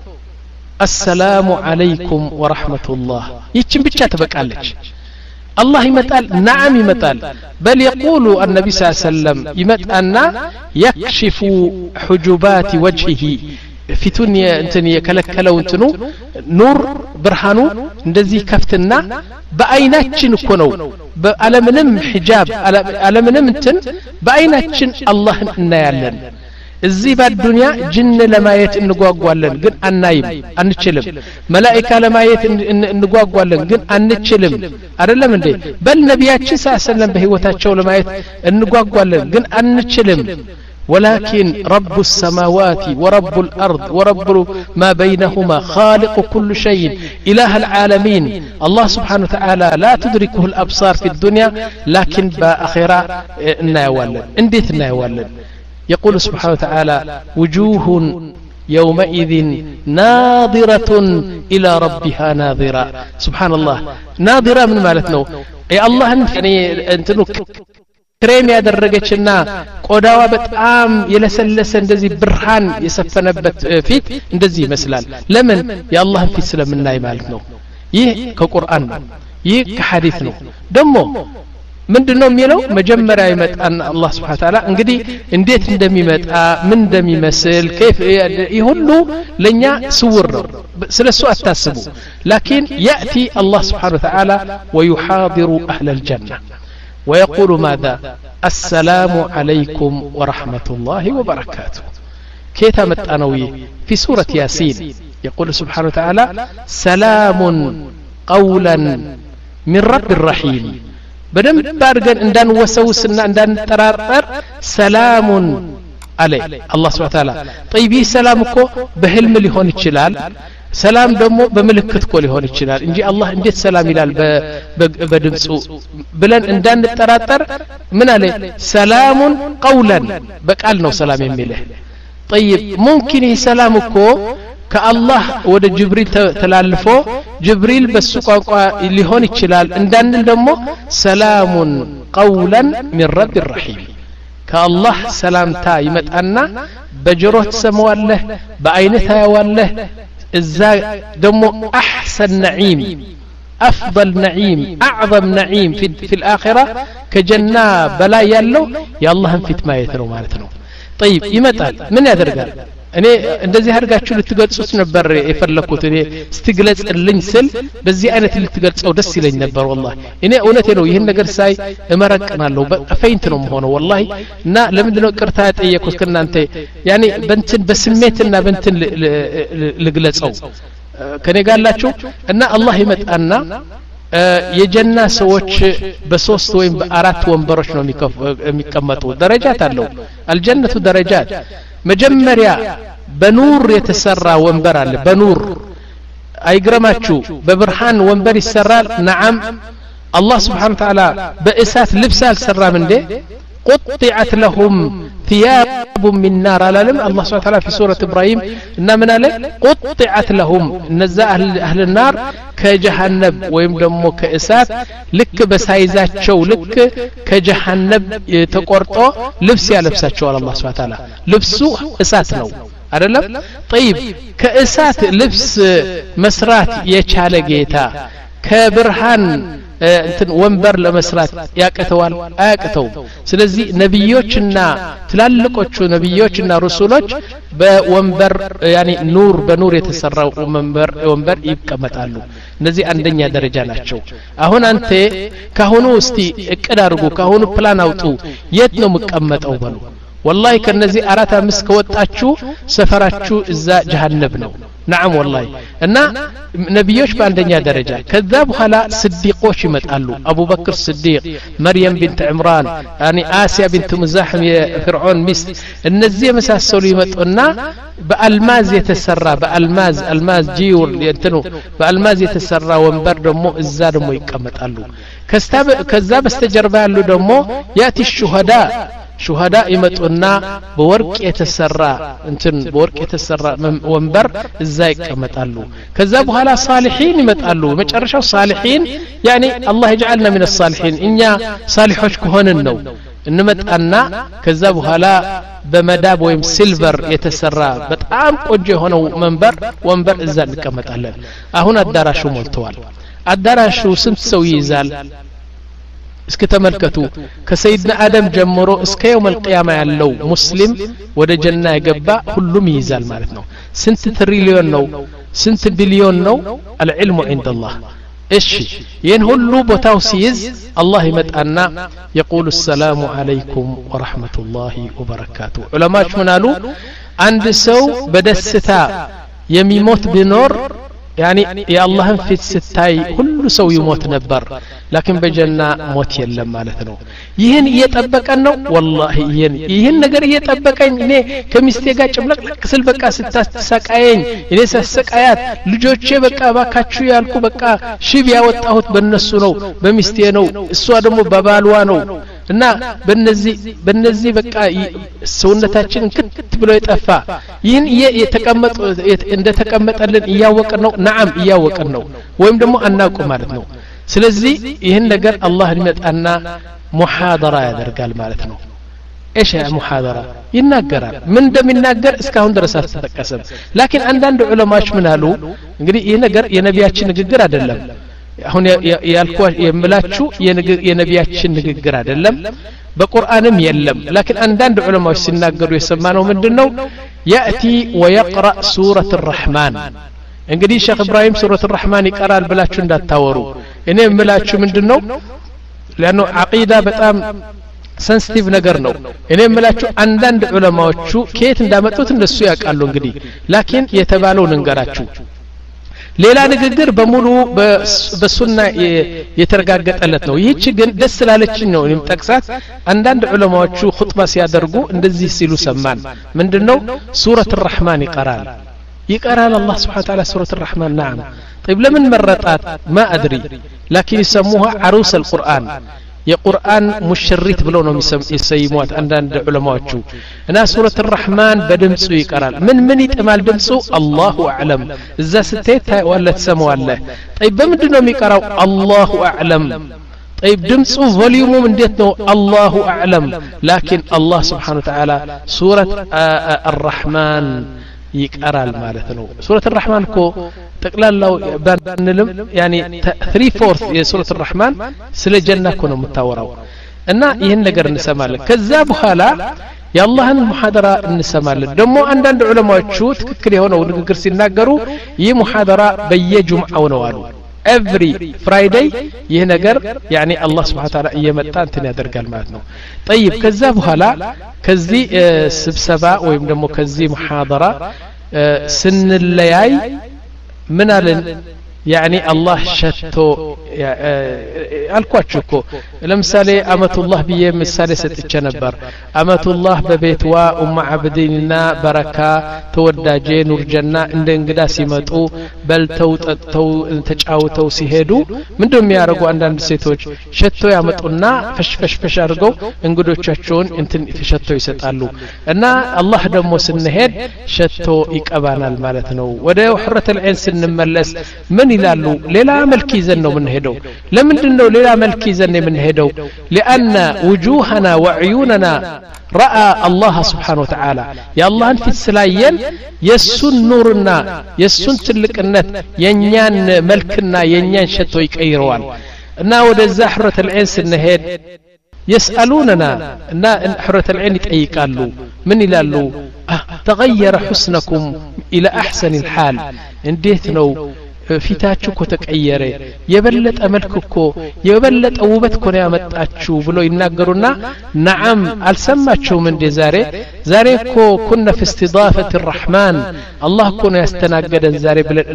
السلام عليكم ورحمة الله ይችን ብቻ ተበቃለች الله ይመጣል نعم ይመጣል بل يقول النبي صلى الله عليه وسلم ይመጣና يكشف حجبات وجهه ፊቱን እንትን የከለከለው እንትኑ ኑር ብርሃኑ እንደዚህ ከፍትና በአይናችን እኮ ነው በአለምንም ሒጃብ አለምንም እንትን በአይናችን አላህን እናያለን እዚህ በዱንያ ጅን ለማየት እንጓጓለን ግን አናይም አንችልም መላእክት ለማየት እንጓጓለን ግን አንችልም አይደለም እንዴ በል ነቢያችን ሰለላሁ በህይወታቸው ለማየት እንጓጓለን ግን አንችልም ولكن رب السماوات ورب الأرض ورب ما بينهما خالق كل شيء إله العالمين الله سبحانه وتعالى لا تدركه الأبصار في الدنيا لكن بآخرة نايوالن انديت نايوالن يقول سبحانه وتعالى وجوه يومئذ ناظرة إلى ربها ناظرة سبحان الله ناظرة من مالتنا يا الله يعني انتنو ክሬም ያደረገችና ቆዳዋ በጣም የለሰለሰ እንደዚህ ብርሃን የሰፈነበት ፊት እንደዚህ ይመስላል ለምን የአላህን ፊት ስለምናይ ማለት ነው ይህ ከቁርአን ነው ይህ ከሐዲስ ነው ደሞ ምንድነው የሚለው መጀመሪያ ይመጣና አላህ Subhanahu Ta'ala እንግዲህ እንዴት እንደሚመጣ ምን እንደሚመስል كيف ይሁሉ ለኛ ስውር ነው ስለሱ አታስቡ لكن ياتي الله سبحانه وتعالى ويحاضر اهل الجنه ويقول ماذا السلام عليكم ورحمه الله وبركاته كيف متانوي في سوره ياسين يقول سبحانه وتعالى سلام قولا من رب الرحيم بدم بارغن اندان وسوسنا اندان ترارر سلام عليه الله سبحانه وتعالى طيب سلام እኮ በህልም ሊሆን ይችላል ሰላም ደግሞ በመልእክት እኮ ሊሆን ይችላል እንጂ አላህ እንዴት ሰላም ይላል በድምጹ ብለን እንዳን ተራጠር ምን አለ ሰላም قولا በቃል ነው ሰላም የሚልህ طيب ممكن سلام እኮ ከአላህ ወደ ጅብሪል ተላልፎ ጅብሪል በሱ ቋንቋ ሊሆን ይችላል እንዳንል ደግሞ ሰላሙን قولا من رب الرحيم ከአላህ ሰላምታ ይመጣና በጆሮህ ትሰማዋለህ በአይንህ ታያዋለህ እዛ ደግሞ احسن نعيم افضل نعيم اعظم نعيم في في الاخره كجنة بلا ያለው የአላህን ፊት ማየት ነው ማለት ነው طيب ይመጣል ምን ያደርጋል እኔ እንደዚህ አድርጋችሁ ልትገልጹት ነበር የፈለኩት እኔ ስትግለጽልኝ ስል በዚህ አይነት ልትገልጸው ደስ ይለኝ ነበር والله እኔ እውነቴ ነው ይሄን ነገር ሳይ እመረቅናለሁ በፈይንት ነው ሆኖ والله እና ለምንድነው ቅርታ ያጠየቁት ከናንተ ያኒ በእንትን በስሜትና በእንትን ልግለጸው ከኔ ጋላችሁ እና አላህ ይመጣና የጀና ሰዎች በሶስት ወይም በአራት ወንበሮች ነው የሚቀመጡ ደረጃት አለው አልጀነቱ ደረጃት መጀመሪያ በኑር የተሰራ ወንበር አለ በኑር አይግረማችሁ በብርሃን ወንበር ይሰራል نعم الله سبحانه وتعالى በእሳት ልብስ አልሰራም እንዴ قطعت لهم ثياب من نار አላለም الله سبحانه وتعالى في سورة إبراهيم እና ምን አለ قطعت لهم እነዛ اهل النار ከጀሃነም ወይም ደግሞ ከእሳት ልክ በሳይዛቸው ልክ ከጀሃነም ተቆርጦ ልብስ ያለብሳቸዋል الله سبحانه وتعالى ልብሱ እሳት ነው አይደለም طيب ከእሳት ልብስ መስራት የቻለ ጌታ ከብርሃን እንትን ወንበር ለመስራት ያቀተዋል አያቀተው ስለዚህ ነብዮችና ትላልቆቹ ነብዮችና ረሱሎች በወንበር ያኒ ኑር በኑር የተሰራው ወንበር ወንበር ይቀመጣሉ እነዚህ አንደኛ ደረጃ ናቸው አሁን አንተ ካሁኑ እስቲ እቅድ አድርጉ ካሁኑ ፕላን አውጡ የት ነው መቀመጠው በሉ والله ከነዚህ አራት አምስት ከወጣችሁ ሰፈራችሁ እዛ ጀሃነም ነው نعم والله እና ነብዮች በአንደኛ ደረጃ ከዛ በኋላ ስዲቆች ይመጣሉ አቡ በክር ስዲቅ መርየም ቢንት ዕምራን ያኒ አሲያ ቢንት ሙዛህም የፍርዖን ሚስት እነዚህ መሳሰሉ ይመጡና በአልማዝ የተሰራ በአልማዝ አልማዝ ጂውር እንትኑ በአልማዝ የተሰራ ወንበር ደግሞ እዛ ደግሞ ይቀመጣሉ ከዛ በስተጀርባ ያሉ ደግሞ ያቲ ሹሃዳ ሹሃዳ ይመጡና በወርቅ የተሰራ እንትን በወርቅ የተሰራ ወንበር እዛ ይቀመጣሉ ከዛ በኋላ ሳሊሒን ይመጣሉ መጨረሻው ሳሊሒን ያኒ አላህ ይجعلنا من الصالحين እኛ ሳሊሖች ከሆነን ነው እንመጣና ከዛ በኋላ በመዳብ ወይም ሲልቨር የተሰራ በጣም ቆንጆ የሆነው መንበር ወንበር እዛ እንቀመጣለን አሁን አዳራሹ ሞልቷል አዳራሹ ስንት ሰው ይይዛል እስከ ተመልከቱ ከሰይድና አደም ጀምሮ እስከ يوم القيامه ያለው ሙስሊም ወደ ጀና የገባ ሁሉም ይይዛል ማለት ነው ስንት ትሪሊዮን ነው ስንት ቢሊዮን ነው العلم عند الله እሺ ይሄን ሁሉ ቦታው ሲይዝ አላህ ይመጣና يقول السلام عليكم ورحمه الله وبركاته ዑለማዎች ምን አሉ አንድ ሰው በደስታ የሚሞት ቢኖር يعني يا الله في ستاي كل سو يموت نبر لكن بجنة موت يلم مالتنا يهن يتبقى نو والله يهن يهن نجار يتبقى إني كمستيجا جملك كسل بقى ستة سكاين إني سكايات لجوتش بقى بقى شو يالكو بقى شبيه وتأهت بالنسونو بمستينو السوادمو ببالوانو እና በነዚህ በነዚህ በቃ ሰውነታችን ክት ብሎ ይጠፋ ይህን የተቀመጠ እንደ ተቀመጠልን እያወቀን ነው نعم እያወቀን ነው ወይም ደግሞ አናውቁ ማለት ነው ስለዚህ ይህን ነገር አላህ ሊመጣና ሙሐደራ ያደርጋል ማለት ነው ايش محاضره ይናገራል ምን እንደሚናገር እስካሁን ድረስ አልተጠቀሰም لكن አንዳንድ ዑለማዎች ምን አሉ እንግዲህ ይሄ ነገር የነቢያችን ንግግር አይደለም አሁን ያልኩ የምላችሁ የነቢያችን ንግግር አይደለም በቁርአንም የለም لكن አንዳንድ ዑለማዎች ሲናገሩ የሰማነው ምንድነው ياتي ويقرا سوره الرحمن እንግዲህ ሼክ ኢብራሂም ሱረቱ الرحمن ይቀራል ብላችሁ እንዳታወሩ እኔ የምላችሁ ምንድነው ለانه عقيده በጣም ሴንሲቲቭ ነገር ነው እኔ የምላችሁ አንዳንድ ዑለማዎቹ ከየት እንዳመጡት እንደሱ ያውቃሉ እንግዲህ لكن የተባለው እንገራችሁ ሌላ ንግግር በሙሉ በሱና የተረጋገጠለት ነው ይህች ግን ደስ ስላለችኝ ነው እኔም ጠቅሳት አንዳንድ ዑለማዎቹ ኹጥባ ሲያደርጉ እንደዚህ ሲሉ ሰማን ምንድነው ሱረቱ الرحمن ይቀራል ይቀራል አላህ Subhanahu Wa Ta'ala ሱረቱ الرحمن نعم طيب لمن مرطات ما ادري لكن يسموها عروس القرآن የቁርአን ሙሽሪት ብለው ነው የሚሰይሟት አንዳንድ ዑለማዎቹ እና ሱረቱ الرحمن በድምጹ ይቀራል ምን ምን ይጥማል ድምጹ አላሁ አዕለም እዛ ስትሄድ ወላ ተሰማዋለህ طيب በምንድነው የሚቀራው አላሁ አዕለም طيب ድምጹ ቮሊዩሙ እንዴት ነው አላሁ አዕለም لكن الله سبحانه وتعالى ሱረቱ الرحمن ይቀራል ማለት ነው ሱረቱ الرحمن እኮ ጠቅላላው ባንልም يعني three fourths የሱረቱ الرحمن ስለ ጀና እኮ ነው የምታወራው እና ይሄን ነገር እንሰማለን ከዛ በኋላ የአላህን ሙሐደራ እንሰማለን ደግሞ አንዳንድ ዑለማዎቹ ትክክል የሆነው ንግግር ሲናገሩ ይህ ሙሐደራ በየጁምዓው ነው አሉ every friday ይሄ ነገር يعني الله سبحانه وتعالى እየመጣ እንትን ያደርጋል ማለት ነው طيب ከዛ በኋላ ከዚህ ስብሰባ ወይም ደግሞ ከዚህ ሙሐደራ ስንለያይ من አለን يعني الله شتو አልኳችሁ እኮ ለምሳሌ አመቱላህ ብዬ ምሳሌ ሰጥቼ ነበር አመቱላህ በቤትዋ ኡም አብዲንና በረካ ተወዳጄ ኑር ጀና እንደ እንግዳ ሲመጡ በልተው ጠጥተው ተጫውተው ሲሄዱ ምንድነው የሚያደርጉ አንዳንድ ሴቶች ሸቶ ያመጡና ፈሽፈሽፈሽ አድርገው እንግዶቻቸውን እንትን ሸቶ ይሰጣሉ እና አላህ ደግሞ ስንሄድ ሸቶ ይቀባናል ማለት ነው ወደ ሁረት العين ስንመለስ ምን ይላሉ ሌላ መልክ ይዘን ነው የምንሄደው ለምንድነው ሌላ መልክ ይዘን የምንሄደው لان وجوهنا وعيوننا راى الله سبحانه وتعالى يا الله انت سلايين يسون نورنا يسون ትልቅነት የኛን መልክና የኛን ሸቶ ይቀይረዋል እና ወደ ዛህረት العين ስንሄድ يسالوننا ان حرة العين يطيقالو من يلالو تغير حسنكم الى احسن الحال እንዴት ነው ፊታችሁ እኮ ተቀየረ የበለጠ መልክ እኮ የበለጠ ውበት እኮ ነው ያመጣችሁ ብሎ ይናገሩና ነዓም አልሰማችሁም እንደ ዛሬ ዛሬ እኮ ኩና في استضافة الرحمن الله እኮ ነው ያስተናገደን ዛሬ ብለን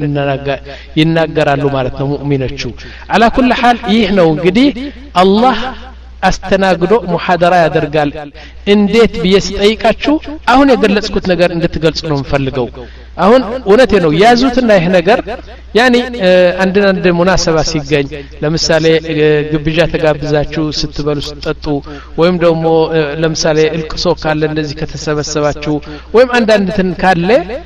ይናገራሉ ማለት ነው ሙእሚኖቹ على كل حال ይህ ነው እንግዲህ አላህ አስተናግዶ ሙሐደራ ያደርጋል እንዴት በየስጠይቃችሁ አሁን የገለጽኩት ነገር እንድትገልጹ ነው የምፈልገው አሁን እውነቴ ነው ያዙትና ይሄ ነገር ያኒ አንድ አንድ ሙናሰባ ሲገኝ ለምሳሌ ግብዣ ተጋብዛችሁ ስትበሉ ስትጠጡ ወይም ደግሞ ለምሳሌ እልቅሶ ካለ እንደዚህ ከተሰበሰባችሁ ወይም አንድ አንድ እንትን ካለ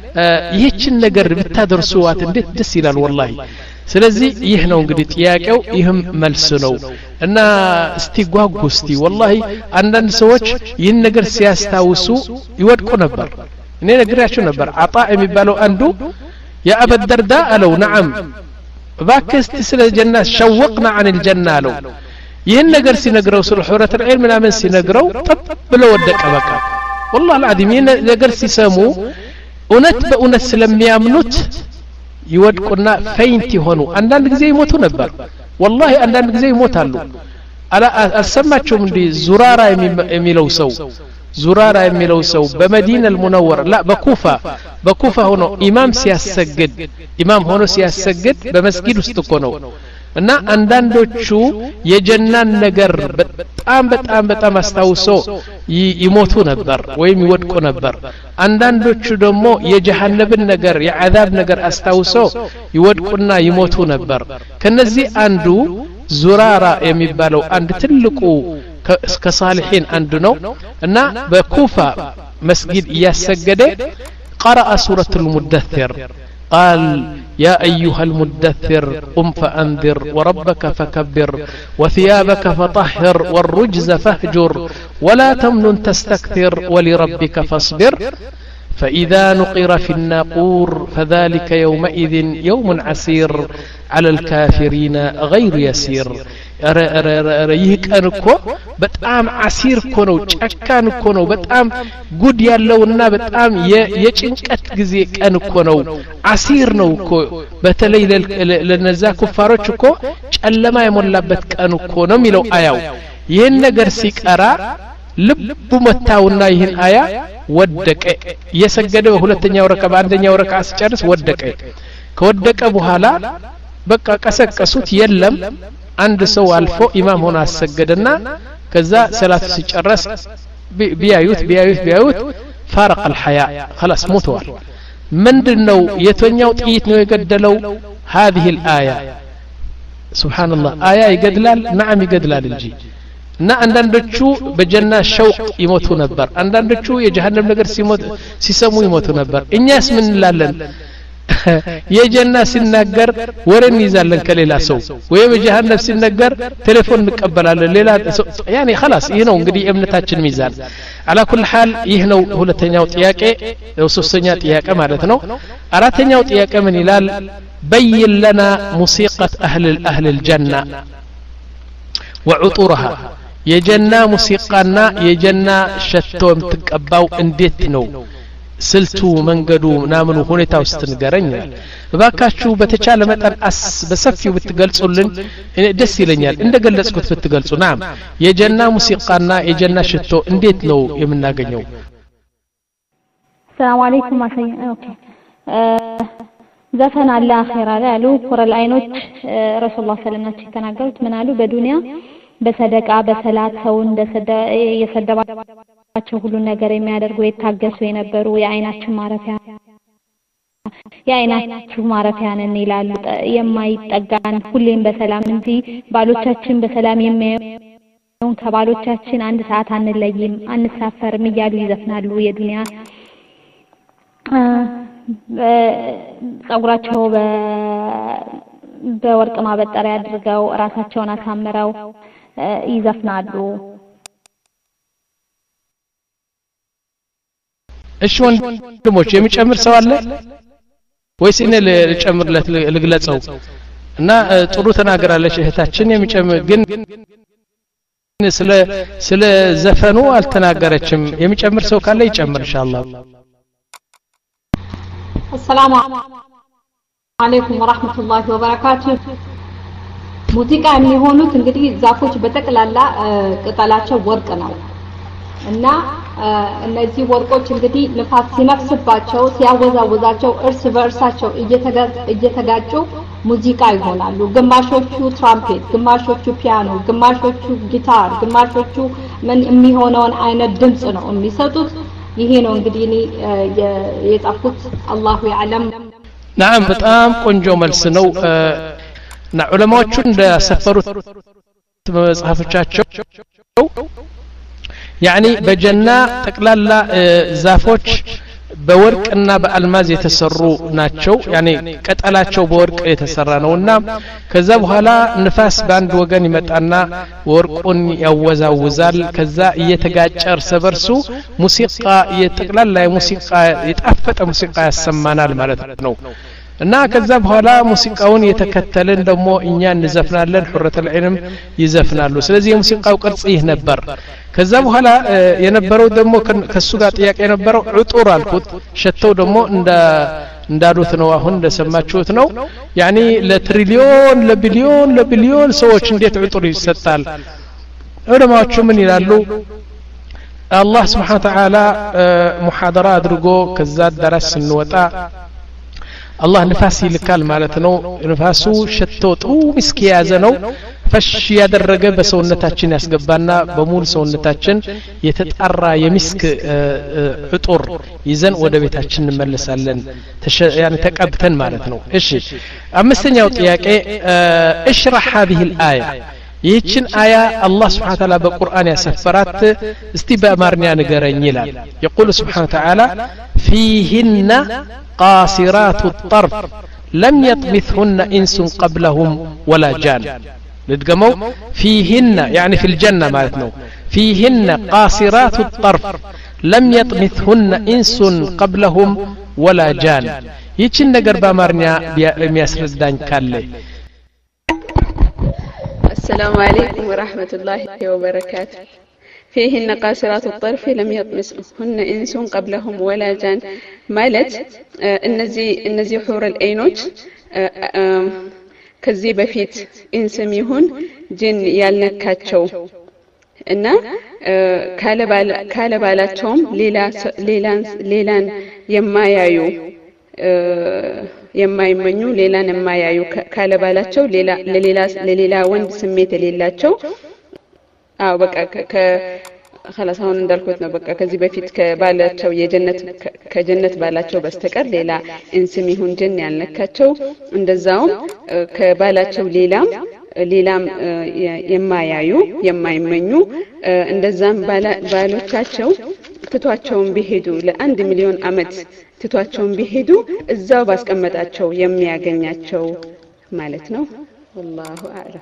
ይህችን ነገር ብታደርሱዋት እንዴት ደስ ይላል والله ስለዚህ ይህ ነው እንግዲህ ጥያቄው ይህም መልስ ነው እና እስቲ ጓጉ እስቲ والله አንዳንድ ሰዎች ይህን ነገር ሲያስታውሱ ይወድቁ ነበር እኔ ነግራችሁ ነበር አጣ የሚባለው አንዱ ያ አበ ደርዳ አለው نعم ባክስት ስለ ጀና ሸወቅና عن الجنه አለው ይህን ነገር ሲነግረው ስለ ሑረት العين ምናምን ሲነግረው ጠብ ብሎ ወደቀ በቃ والله العظيم ይህን ነገር ሲሰሙ እውነት በእውነት ስለሚያምኑት ይወድቁና ፈይንት ይሆኑ አንዳንድ ጊዜ ይሞቱ ነበር والله አንዳንድ ጊዜ ይሞታሉ አላ አልሰማችሁም እንዴ ዙራራ የሚለው ሰው ዙራራ የሚለው ሰው በመዲና المنور لا በኩፋ በኩፋ ሆኖ ኢማም ሲያሰግድ ኢማም ሆኖ ሲያሰግድ በመስጊድ ውስጥ እኮ ነው እና አንዳንዶቹ የጀናን ነገር በጣም በጣም በጣም አስተውሶ ይሞቱ ነበር ወይም ይወድቁ ነበር አንዳንዶቹ ደግሞ የጀሃነብን ነገር የዓዛብ ነገር አስተውሶ ይወድቁና ይሞቱ ነበር ከነዚህ አንዱ ዙራራ የሚባለው አንድ ትልቁ ከሳሊሒን አንዱ ነው እና በኩፋ መስጊድ ያሰገደ قرأ سورة المدثر قال يا أيها المدثر قم فأنذر وربك فكبر وثيابك فطهر والرجز فاهجر ولا تمنن تستكثر ولربك فاصبر فإذا نقر في الناقور فذلك يومئذ يوم عسير على الكافرين غير يسير ይህቀን እኮ በጣም አሲር እኮ ነው ጨካን እኮ ነው በጣም ጉድ ያለውና በጣም የጭንቀት ጊዜ ቀን እኮ ነው አሲር ነው እኮ በተለይ ለነዛ ኩፋሮች እኮ ጨለማ የሞላበት ቀን እኮ ነው የሚለው አያው ይህን ነገር ሲቀራ ልቡ መታውና ይህን አያ ወደቀ የሰገደ በሁለተኛው ረካ በአንደኛው ረካ ሲጨርስ ወደቀ ከወደቀ በኋላ በቃ ቀሰቀሱት የለም አንድ ሰው አልፎ ኢማም ሆኖ አሰገደና ከዛ ሰላቱ ሲጨርስ ቢያዩት ቢያዩት ቢያዩት فارق الحياة خلاص موتوا ምንድነው የተኛው ጥይት ነው የገደለው هذه الآية سبحان الله آية ይገድላል نعم ይገድላል እንጂ እና አንዳንዶቹ በጀና ሸውቅ ይሞቱ ነበር አንዳንዶቹ የጀሃነም ነገር ሲሞት ሲሰሙ ይሞቱ ነበር እኛስ ምን እንላለን የጀና ሲናገር ወረን ይዛለን ከሌላ ሰው ወይ በጀሃነም ሲናገር ቴሌፎን እንቀበላለን ሌላ ያኒ خلاص ይሄ ነው እንግዲህ እምነታችን ሚዛን على كل حال ይሄ ነው ሁለተኛው ጥያቄ ሶስተኛ ጥያቄ ማለት ነው አራተኛው ጥያቄ ምን ይላል بين لنا موسيقى اهل اهل الجنه وعطورها የጀና ሙሲቃና የጀና ሸቶ የምትቀባው እንዴት ነው ስልቱ መንገዱ ናምኑ ሁኔታው ስትንገረኝ እባካችሁ በተቻለ መጠን በሰፊው ብትገልጹልን ደስ ይለኛል እንደገለጽኩት ብትገልጹ ናም የጀና ሙሲቃና የጀና ሽቶ እንዴት ነው የምናገኘው ሰላም አለይኩም አሰይ ኦኬ ዘፈን አለ አኺራ ላይ አሉ ቁርአን አይኖች ረሱላህ ሰለላሁ ዐለይሂ ወሰለም ተናገሩት ምን አሉ በዱንያ በሰደቃ በሰላት ሰው እንደሰደ የሰደባቸው ሁሉ ነገር የሚያደርጉ የታገሱ የነበሩ የአይናችን ማረፊያ የአይናችሁ ማረፊያ ነን ይላሉ የማይጠጋን ሁሌም በሰላም እንጂ ባሎቻችን በሰላም የሚያዩን ከባሎቻችን አንድ ሰዓት አንለይም አንሳፈርም እያሉ ይዘፍናሉ የዱንያ ጸጉራቸው በወርቅ ማበጠሪያ አድርገው ራሳቸውን አሳምረው ይዘፍናሉ እሺ ወንድሞች የሚጨምር ሰው አለ ወይስ እኔ ልጨምርለት ልግለጸው እና ጥሩ ተናገራለች እህታችን የሚጨምር ግን ስለ ስለ ዘፈኑ አልተናገረችም የሚጨምር ሰው ካለ ይጨምር ኢንሻአላህ السلام عليكم ورحمة الله وبركاته ሙዚቃ የሚሆኑት እንግዲህ ዛፎች በተቀላላ ቅጠላቸው ወርቅ ነው እና እነዚህ ወርቆች እንግዲህ ንፋስ ሲነፍስባቸው ሲያወዛወዛቸው እርስ በእርሳቸው እየተጋጩ ሙዚቃ ይሆናሉ ግማሾቹ ትራምፔት ግማሾቹ ፒያኖ ግማሾቹ ጊታር ግማሾቹ ምን የሚሆነውን አይነት ድምጽ ነው የሚሰጡት ይሄ ነው እንግዲህ እኔ የጻፍኩት አላሁ ያለም نعم በጣም ቆንጆ መልስ ነው እና ዑለማዎቹ እንደሰፈሩት መጽሐፎቻቸው يعني በጀና ጠቅላላ ዛፎች በወርቅና በአልማዝ የተሰሩ ናቸው يعني ቀጠላቸው በወርቅ የተሰራ ነውና ከዛ በኋላ ንፋስ ባንድ ወገን ይመጣና ወርቁን ያወዛውዛል ከዛ እየተጋጨ እርስ በርሱ ሙዚቃ የጠቅላላ ሙዚቃ የጣፈጠ ሙዚቃ ያሰማናል ማለት ነው እና ከዛ በኋላ ሙዚቃውን የተከተለን ደግሞ እኛ እንዘፍናለን ሁረተ العلم ይዘፍናሉ ስለዚህ የሙዚቃው ቅርጽ ይህ ነበር ከዛ በኋላ የነበረው ደግሞ ከሱ ጋር ጥያቄ የነበረው ዑጡር አልኩት ሸተው ደግሞ እንደ እንዳሉት ነው አሁን እንደሰማችሁት ነው ያኒ ለትሪሊዮን ለቢሊዮን ለቢሊዮን ሰዎች እንዴት ዑጡር ይሰጣል ዑለማዎቹ ምን ይላሉ አላህ Subhanahu Wa Ta'ala ሙሐደራ አድርጎ ከዛ ደረስ እንወጣ الله نفاس ይልካል ማለት ነው ንፋሱ ሸቶ ጥሩ ምስኪ ያዘ ነው ፈሽ ያደረገ በሰውነታችን ያስገባና በሙሉ ሰውነታችን የተጣራ የሚስክ ዑጡር ይዘን ወደ ቤታችን እንመለሳለን يعني ተቀብተን ማለት ነው እሺ አምስተኛው ጥያቄ اشرح هذه الآية ይህችን አያ አላህ Subhanahu Wa Ta'ala በቁርአን ያሰፈራት እስቲ በአማርኛ ንገረኝ ይላል يقول سبحانه وتعالى فيهن قاصرات الطرف لم يطمثهن إنس قبلهم ولا جان لدقموا فيهن يعني في الجنة مالتنا فيهن قاصرات الطرف ለም يطمثهن إنس قبلهم ولا جان ይችን ነገር በአማርኛ የሚያስረዳኝ ካለ السلام عليكم ورحمة الله وبركاته فيهن قاصرات الطرف لم يطمثهن إنس قبلهم ولا جان ማለት እነዚህ እነዚህ ሑር العينዎች ከዚህ በፊት ኢንስም ይሁን ጂን ያልነካቸው እና ካለባላቸውም ሌላ ሌላን ሌላን የማያዩ የማይመኙ ሌላን የማያዩ ካለባላቸው ሌላ ለሌላ ለሌላ ወንድ ስሜት የሌላቸው አው በቃ ከ خلاص አሁን እንዳልኩት ነው በቃ ከዚህ በፊት ከባላቸው የጀነት ከጀነት ባላቸው በስተቀር ሌላ እንስም ይሁን ጀን ያልነካቸው እንደዛው ከባላቸው ሌላም ሌላም የማያዩ የማይመኙ እንደዛም ባሎቻቸው ትቷቸውን ቢሄዱ ለአንድ ሚሊዮን አመት ትቷቸውን ቢሄዱ እዛው ባስቀመጣቸው የሚያገኛቸው ማለት ነው والله اعلم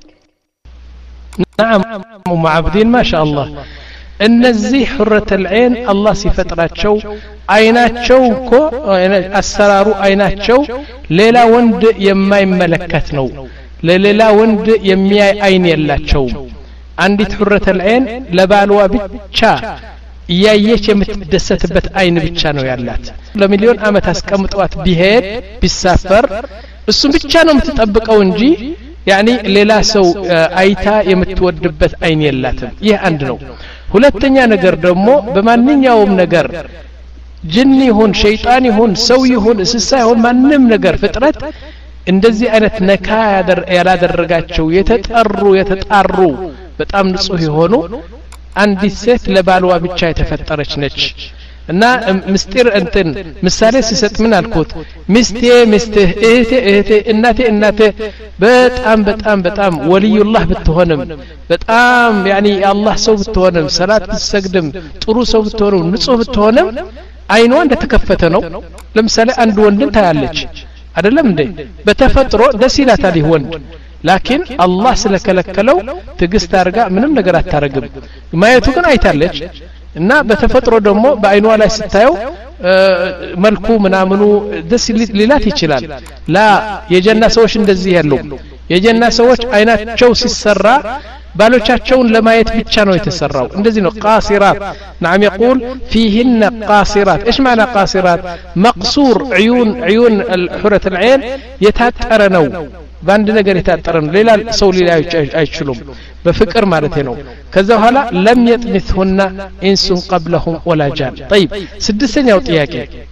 نعم ام عبدين ما شاء الله እነዚህ ሑረተ العين አላህ ሲፈጥራቸው አይናቸው እኮ አሰራሩ አይናቸው ሌላ ወንድ የማይመለከት ነው ለሌላ ወንድ የሚያይ አይን የላቸው አንዲት ሑረተ العين ለባልዋ ብቻ ያየች የምትደሰትበት አይን ብቻ ነው ያላት ለሚሊዮን አመት አስቀምጧት ቢሄድ ቢሳፈር እሱ ብቻ ነው የምትጠብቀው እንጂ يعني ሌላ ሰው አይታ የምትወድበት አይን የላትም ይህ አንድ ነው ሁለተኛ ነገር ደግሞ በማንኛውም ነገር ጅን ይሁን ሸይጣን ይሁን ሰው ይሁን እንስሳ ይሁን ማንንም ነገር ፍጥረት እንደዚህ አይነት ነካ ያላደረጋቸው የተጠሩ የተጣሩ በጣም ንጹህ የሆኑ አንዲት ሴት ለባልዋ ብቻ የተፈጠረች ነች እና ምስጢር እንትን ምሳሌ ሲሰጥ ምን አልኩት ሚስቴ ሚስቴ እህቴ እህቴ እናቴ እናቴ በጣም በጣም በጣም ወልዩላህ ብትሆንም በጣም ያኒ አላህ ሰው ብትሆንም ሰላት ብትሰግድም ጥሩ ሰው ብትሆንም ንጹህ ብትሆንም አይኗ እንደተከፈተ ነው ለምሳሌ አንድ ወንድን ታያለች አይደለም እንዴ በተፈጥሮ ደስ ይላታል ይህ ወንድ ላኪን አላህ ስለከለከለው ትግስት አርጋ ምንም ነገር አታረግም ማየቱ ግን አይታለች እና በተፈጥሮ ደግሞ በአይኗ ላይ ስታየው መልኩ ምናምኑ ደስ ሊላት ይችላል ላ የጀና ሰዎች እንደዚህ ያለው የጀና ሰዎች አይናቸው ሲሰራ ባሎቻቸውን ለማየት ብቻ ነው የተሰራው እንደዚህ ነው قاصرات نعم يقول فيهن قاصرات ايش معنى قاصرات مقصور عيون عيون الحورة العين يتاطر ነው ባንድ ነገር የታጠረ ነው ሌላ ሰው ሌላ አይችሉም በፍቅር ማለት ነው ከዛ በኋላ ለም يطمثهن انس قبلهم ولا جان طيب ስድስተኛው ጥያቄ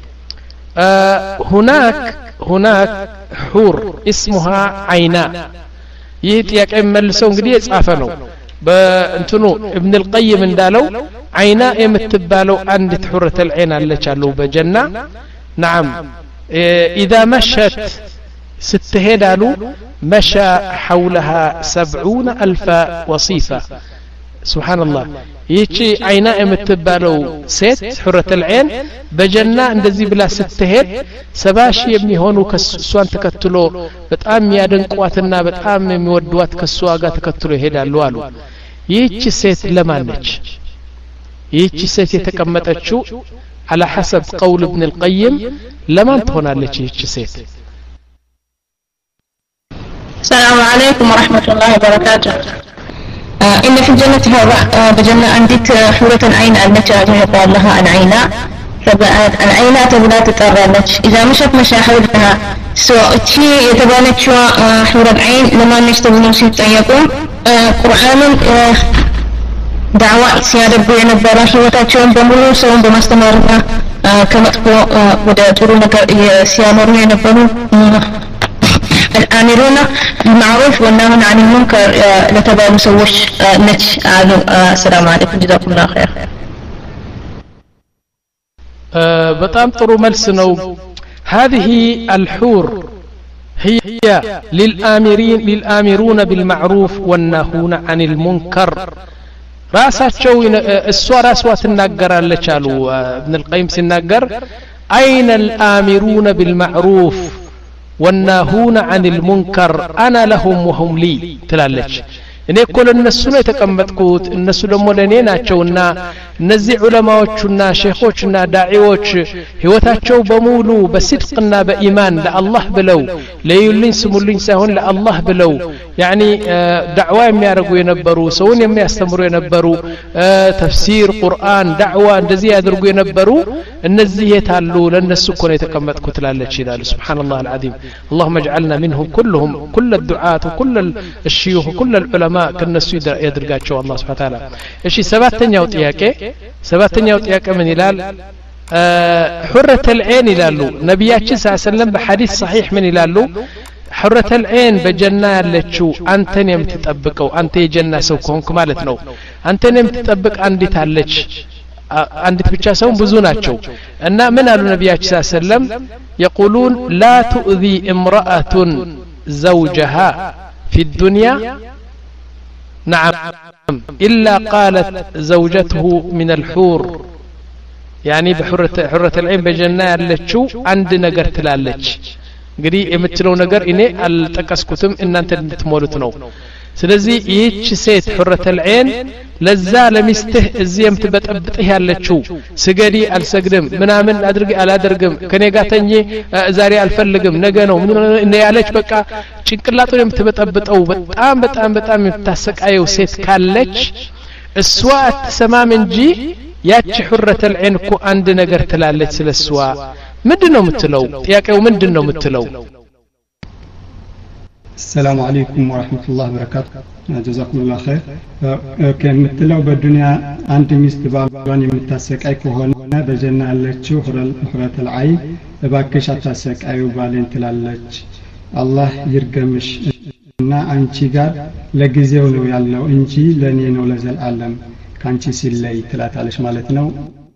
هناك هناك حور اسمها عينا ይህ ጥያቄ መልሰው እንግዲህ የጻፈ ነው በእንትኑ ابن القيم እንዳለው አይና የምትባለው አንዲት ሑረተ العين አለች አለው በጀና نعم اذا مشت ستهدالو مشى حولها سبعون ألف وصيفة سبحان الله يجي عيناء متبالو سيت حرة العين بجنة اندزي بلا ستهد سباش يبني هونو كسوان تكتلو بتقام يادن قواتنا بتقام مودوات كسواغا تكتلو هدالو والو يجي سيت لمانج يجي سيت يتكمتشو على حسب قول ابن القيم لمن تهونا لك يجي سيت السلام عليكم ورحمة الله وبركاته آه إن في الجنة آه بجنة عندك حورة عين التي يقال لها العيناء العيناء تبلا تترنج إذا مشت مشى حولها سواء تشي يتبانت شو آه حورة عين لما نشتغل نسيت أن يكون آه قرآن آه دعوة سيادة بين البراح وتاتشون بمولو سوون بمستمرنا آه كما تقول آه ودا تقولون سيامرنا ينبنوا الآمرون بالمعروف والناهون عن المنكر لتبع مسوش نتش السلام عليكم جزاكم الله خير በጣም ጥሩ መልስ ነው هذه الحور هي للآمرين للآمرون بالمعروف والناهون عن المنكر راساቸው እሷ ራስዋ ትናገራለች አሉ ابن القيم ሲናገር أين الآمرون بالمعروف والناهون عن المنكر أنا لهم وهم لي تلالج እኔ እኮ ለነሱ ነው የተቀመጥኩት እነሱ ደግሞ ለኔ ናቸውና እነዚህ ዑለማዎችና ሼኾችና ዳዒዎች ህይወታቸው በሙሉ በስድቅና በኢማን ለአላህ ብለው ለይልኝ ስሙልኝ ሳይሆን ለአላህ ብለው ያኒ ዳዕዋ የሚያደርጉ የነበሩ ሰውን የሚያስተምሩ የነበሩ ተፍሲር ቁርአን ዳዕዋ እንደዚህ ያደርጉ የነበሩ እነዚህ የታሉ ለነሱ እኮ ነው የተቀመጥኩት ላለች ይላል ሱብሃንአላህ አልዓዚም اللهم اجعلنا منهم كلهم كل الدعاة وكل الشيوخ وكل العلماء كنسو يدرغاچو الله سبحانه وتعالى እሺ ሰባተኛው ጥያቄ ሰባተኛው ጥያቄ ምን ይላል حرة العين ይላሉ ነብያችን ሰለላሁ ዐለይሂ ወሰለም በሐዲስ صحيح ምን ይላሉ حرة العين بجنة ያለችው አንተን የምትጠብቀው አንተ የጀና ሰው ከሆንክ ማለት ነው አንተን የምትጠብቅ አንዲት አለች አንዲት ብቻ ሰው ብዙ ናቸው እና ምን አሉ ነብያችን ሰለላሁ ዐለይሂ ወሰለም يقولون لا تؤذي امرأة زوجها في الدنيا نعم إلا قالت زوجته من الحور يعني بحرة حرة العين بجنة ያለችው አንድ ነገር ትላለች እንግዲህ የምትለው ነገር እኔ አልጠቀስኩትም እናንተ እንድትሞሉት ነው ስለዚህ ይህች ሴት حرة العين ለዛ ለሚስትህ እዚህም ትበጠብጥህ ያለችው ስገዲ አልሰግድም ምናምን አድርግ አላደርግም ከኔ ጋር ተኝ ዛሬ አልፈልግም ነገ ነው ምን ያለች በቃ ጭንቅላቱን የምትበጠብጠው በጣም በጣም በጣም የምታሰቃየው ሴት ካለች እሷ አትሰማም እንጂ ያቺ حرة العين እኮ አንድ ነገር ትላለች ስለሷ ምንድነው የምትለው ጥያቄው ምንድነው የምትለው السلام عليكم ورحمة الله وبركاته جزاكم الله خير كمثلوا بالدنيا أنت مستبابان يمتاسقاي ከሆነ በጀና ያለችው حرة العين እባክሽ አታሰቃዩ ባልን ትላለች አላህ ይርገምሽ እና አንቺ ጋር ለጊዜው ነው ያለው እንጂ ለኔ ነው ለዘላለም ካንቺ ሲለይ ትላታለች ማለት ነው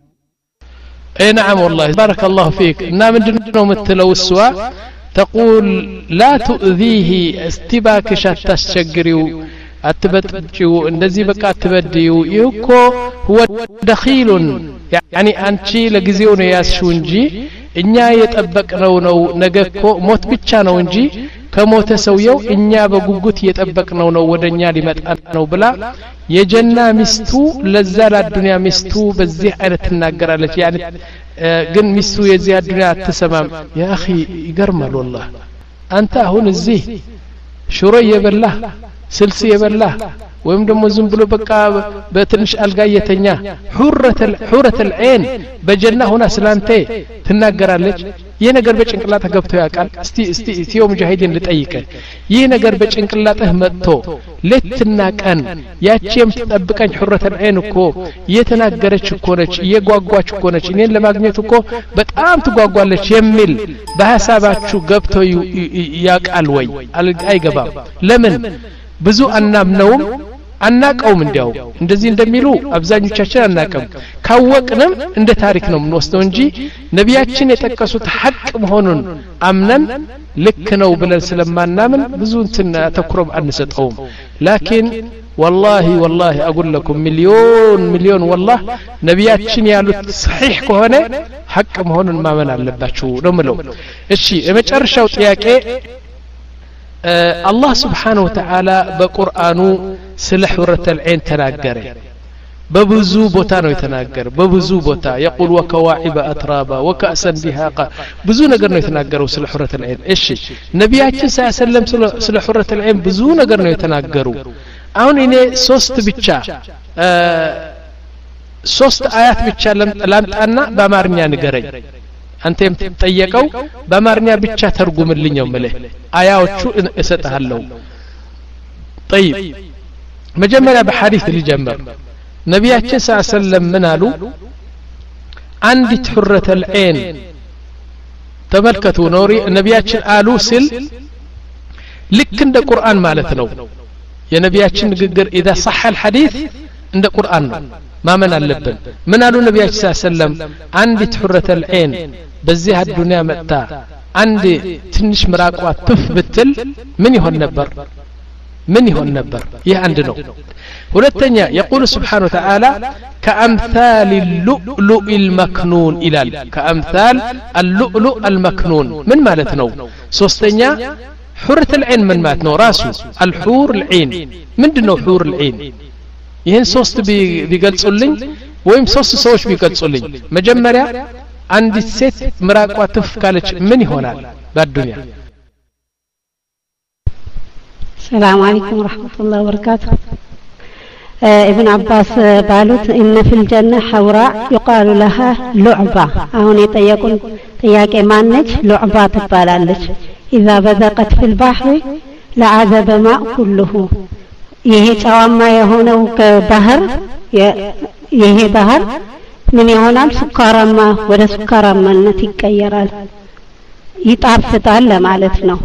اي نعم والله بارك الله فيك እና ምንድነው የምትለው እሷ تقول لا تؤذيه استباكش تشجريو اتبتجو እንደዚህ በቃ አትበድዩ ይህኮ هو دخيل يعني አንቺ ለጊዜው ነው ያስሹ እንጂ እኛ የጠበቅነው ነው ነገኮ ሞት ብቻ ነው እንጂ ከሞተ ሰውየው እኛ በጉጉት የጠበቅነው ነው ወደኛ ሊመጣ ነው ብላ የጀና ሚስቱ ለዛ ለዱንያ ሚስቱ በዚህ አይነት ትናገራለች يعني ግን ሚስቱ የዚህ አዱንያ አትሰማም ያ اخي ይገርማል والله አንተ አሁን እዚህ ሽሮ የበላህ ስልስ የበላህ ወይም ደግሞ ዝም ብሎ በቃ በትንሽ አልጋ የተኛ حرة حرة العين በጀና ሆና ስላንተ ትናገራለች ይህ ነገር በጭንቅላትህ ገብቶ ያውቃል እስቲ እስቲ ኢትዮ ሙጃሂዲን ልጠይቀ ይህ ነገር በጭንቅላትህ መጥቶ ለትና ቀን ያቺም ተጠብቀኝ حرة العين እኮ የተናገረች እኮ ነች የጓጓች እኮ ነች እኔን ለማግኘት እኮ በጣም ትጓጓለች የሚል በሐሳባችሁ ገብቶ ያውቃል ወይ አይገባም ለምን ብዙ አናምነውም አናቀውም እንዲያው እንደዚህ እንደሚሉ አብዛኞቻችን አናቀም ካወቅንም እንደ ታሪክ ነው የምንወስደው እንጂ ነቢያችን የጠቀሱት ሐቅ መሆኑን አምነን ልክ ነው ብለን ስለማናምን ብዙ እንትን ተኩረም አንሰጠውም ላኪን والله والله اقول لكم مليون مليون والله ነቢያችን ያሉት صحيح ከሆነ ሐቅ መሆኑን ማመን አለባችሁ ነው ምለው እሺ የመጨረሻው ጥያቄ الله سبحانه وتعالى بقرآنه سل حرة العين تناجر ببزو بوتا نو يتناجر ببزو بوتا يقول وكواعب أترابا وكأسا دهاقا بزو نجر نو يتناجروا سل حرة العين إيش نبياتنا صلى الله عليه وسلم سل حرة العين بزو نجر نو يتناجروا أهون إني سوست بيتشا سوست آيات بيتشا لم لم أنا بمارنيا نجري አንተ የምትጠየቀው በአማርኛ ብቻ ተርጉምልኝ ነው ማለት አያዎቹ እሰጣለሁ طيب መጀመሪያ በሐዲስ ልጀምር ነብያችን ሰለላሁ ዐለይሂ ወሰለም ምን አሉ አንዲት حرة العين ተመልከቱ ኖሪ ነብያችን አሉ ሲል ልክ እንደ ቁርአን ማለት ነው የነብያችን ንግግር اذا صح الحديث እንደ ቁርአን ነው ማመን አለብን ምን አሉ ነብያችን ሰለላሁ ዐለይሂ ወሰለም አንዲት حرة العين በዚህ አዱንያ መጣ አንድ ትንሽ ምራቋ ትፍ ብትል ምን ይሆን ነበር ምን ይሆን ነበር ይህ አንድ ነው ሁለተኛ يقول سبحانه وتعالى كأمثال اللؤلؤ المكنون إلال كأمثال اللؤلؤ المكنون من مالت نو ሶስተኛ حورة العين من ماتنو راسو الحور العين من دنو حور العين ይህን ሶስት ቢገልጹልኝ ወይም ሶስት ሰዎች ቢገልጹልኝ መጀመሪያ አንዲት ሴት ምራቋ ትፍ ካለች ምን ይሆናል በዱንያ السلام عليكم ورحمة الله وبركاته ابن عباس بالوت إن في الجنة حوراء يقال لها لعبة هون يطيقون طياق مانج لعبة تبالالج إذا بذقت في البحر لعذب ماء كله ይሄ ጫዋማ የሆነው ከባህር ይሄ ባህር ምን ይሆናል ስኳራማ ወደ ስኳራማነት ይቀየራል ይጣፍጣል ለማለት ነው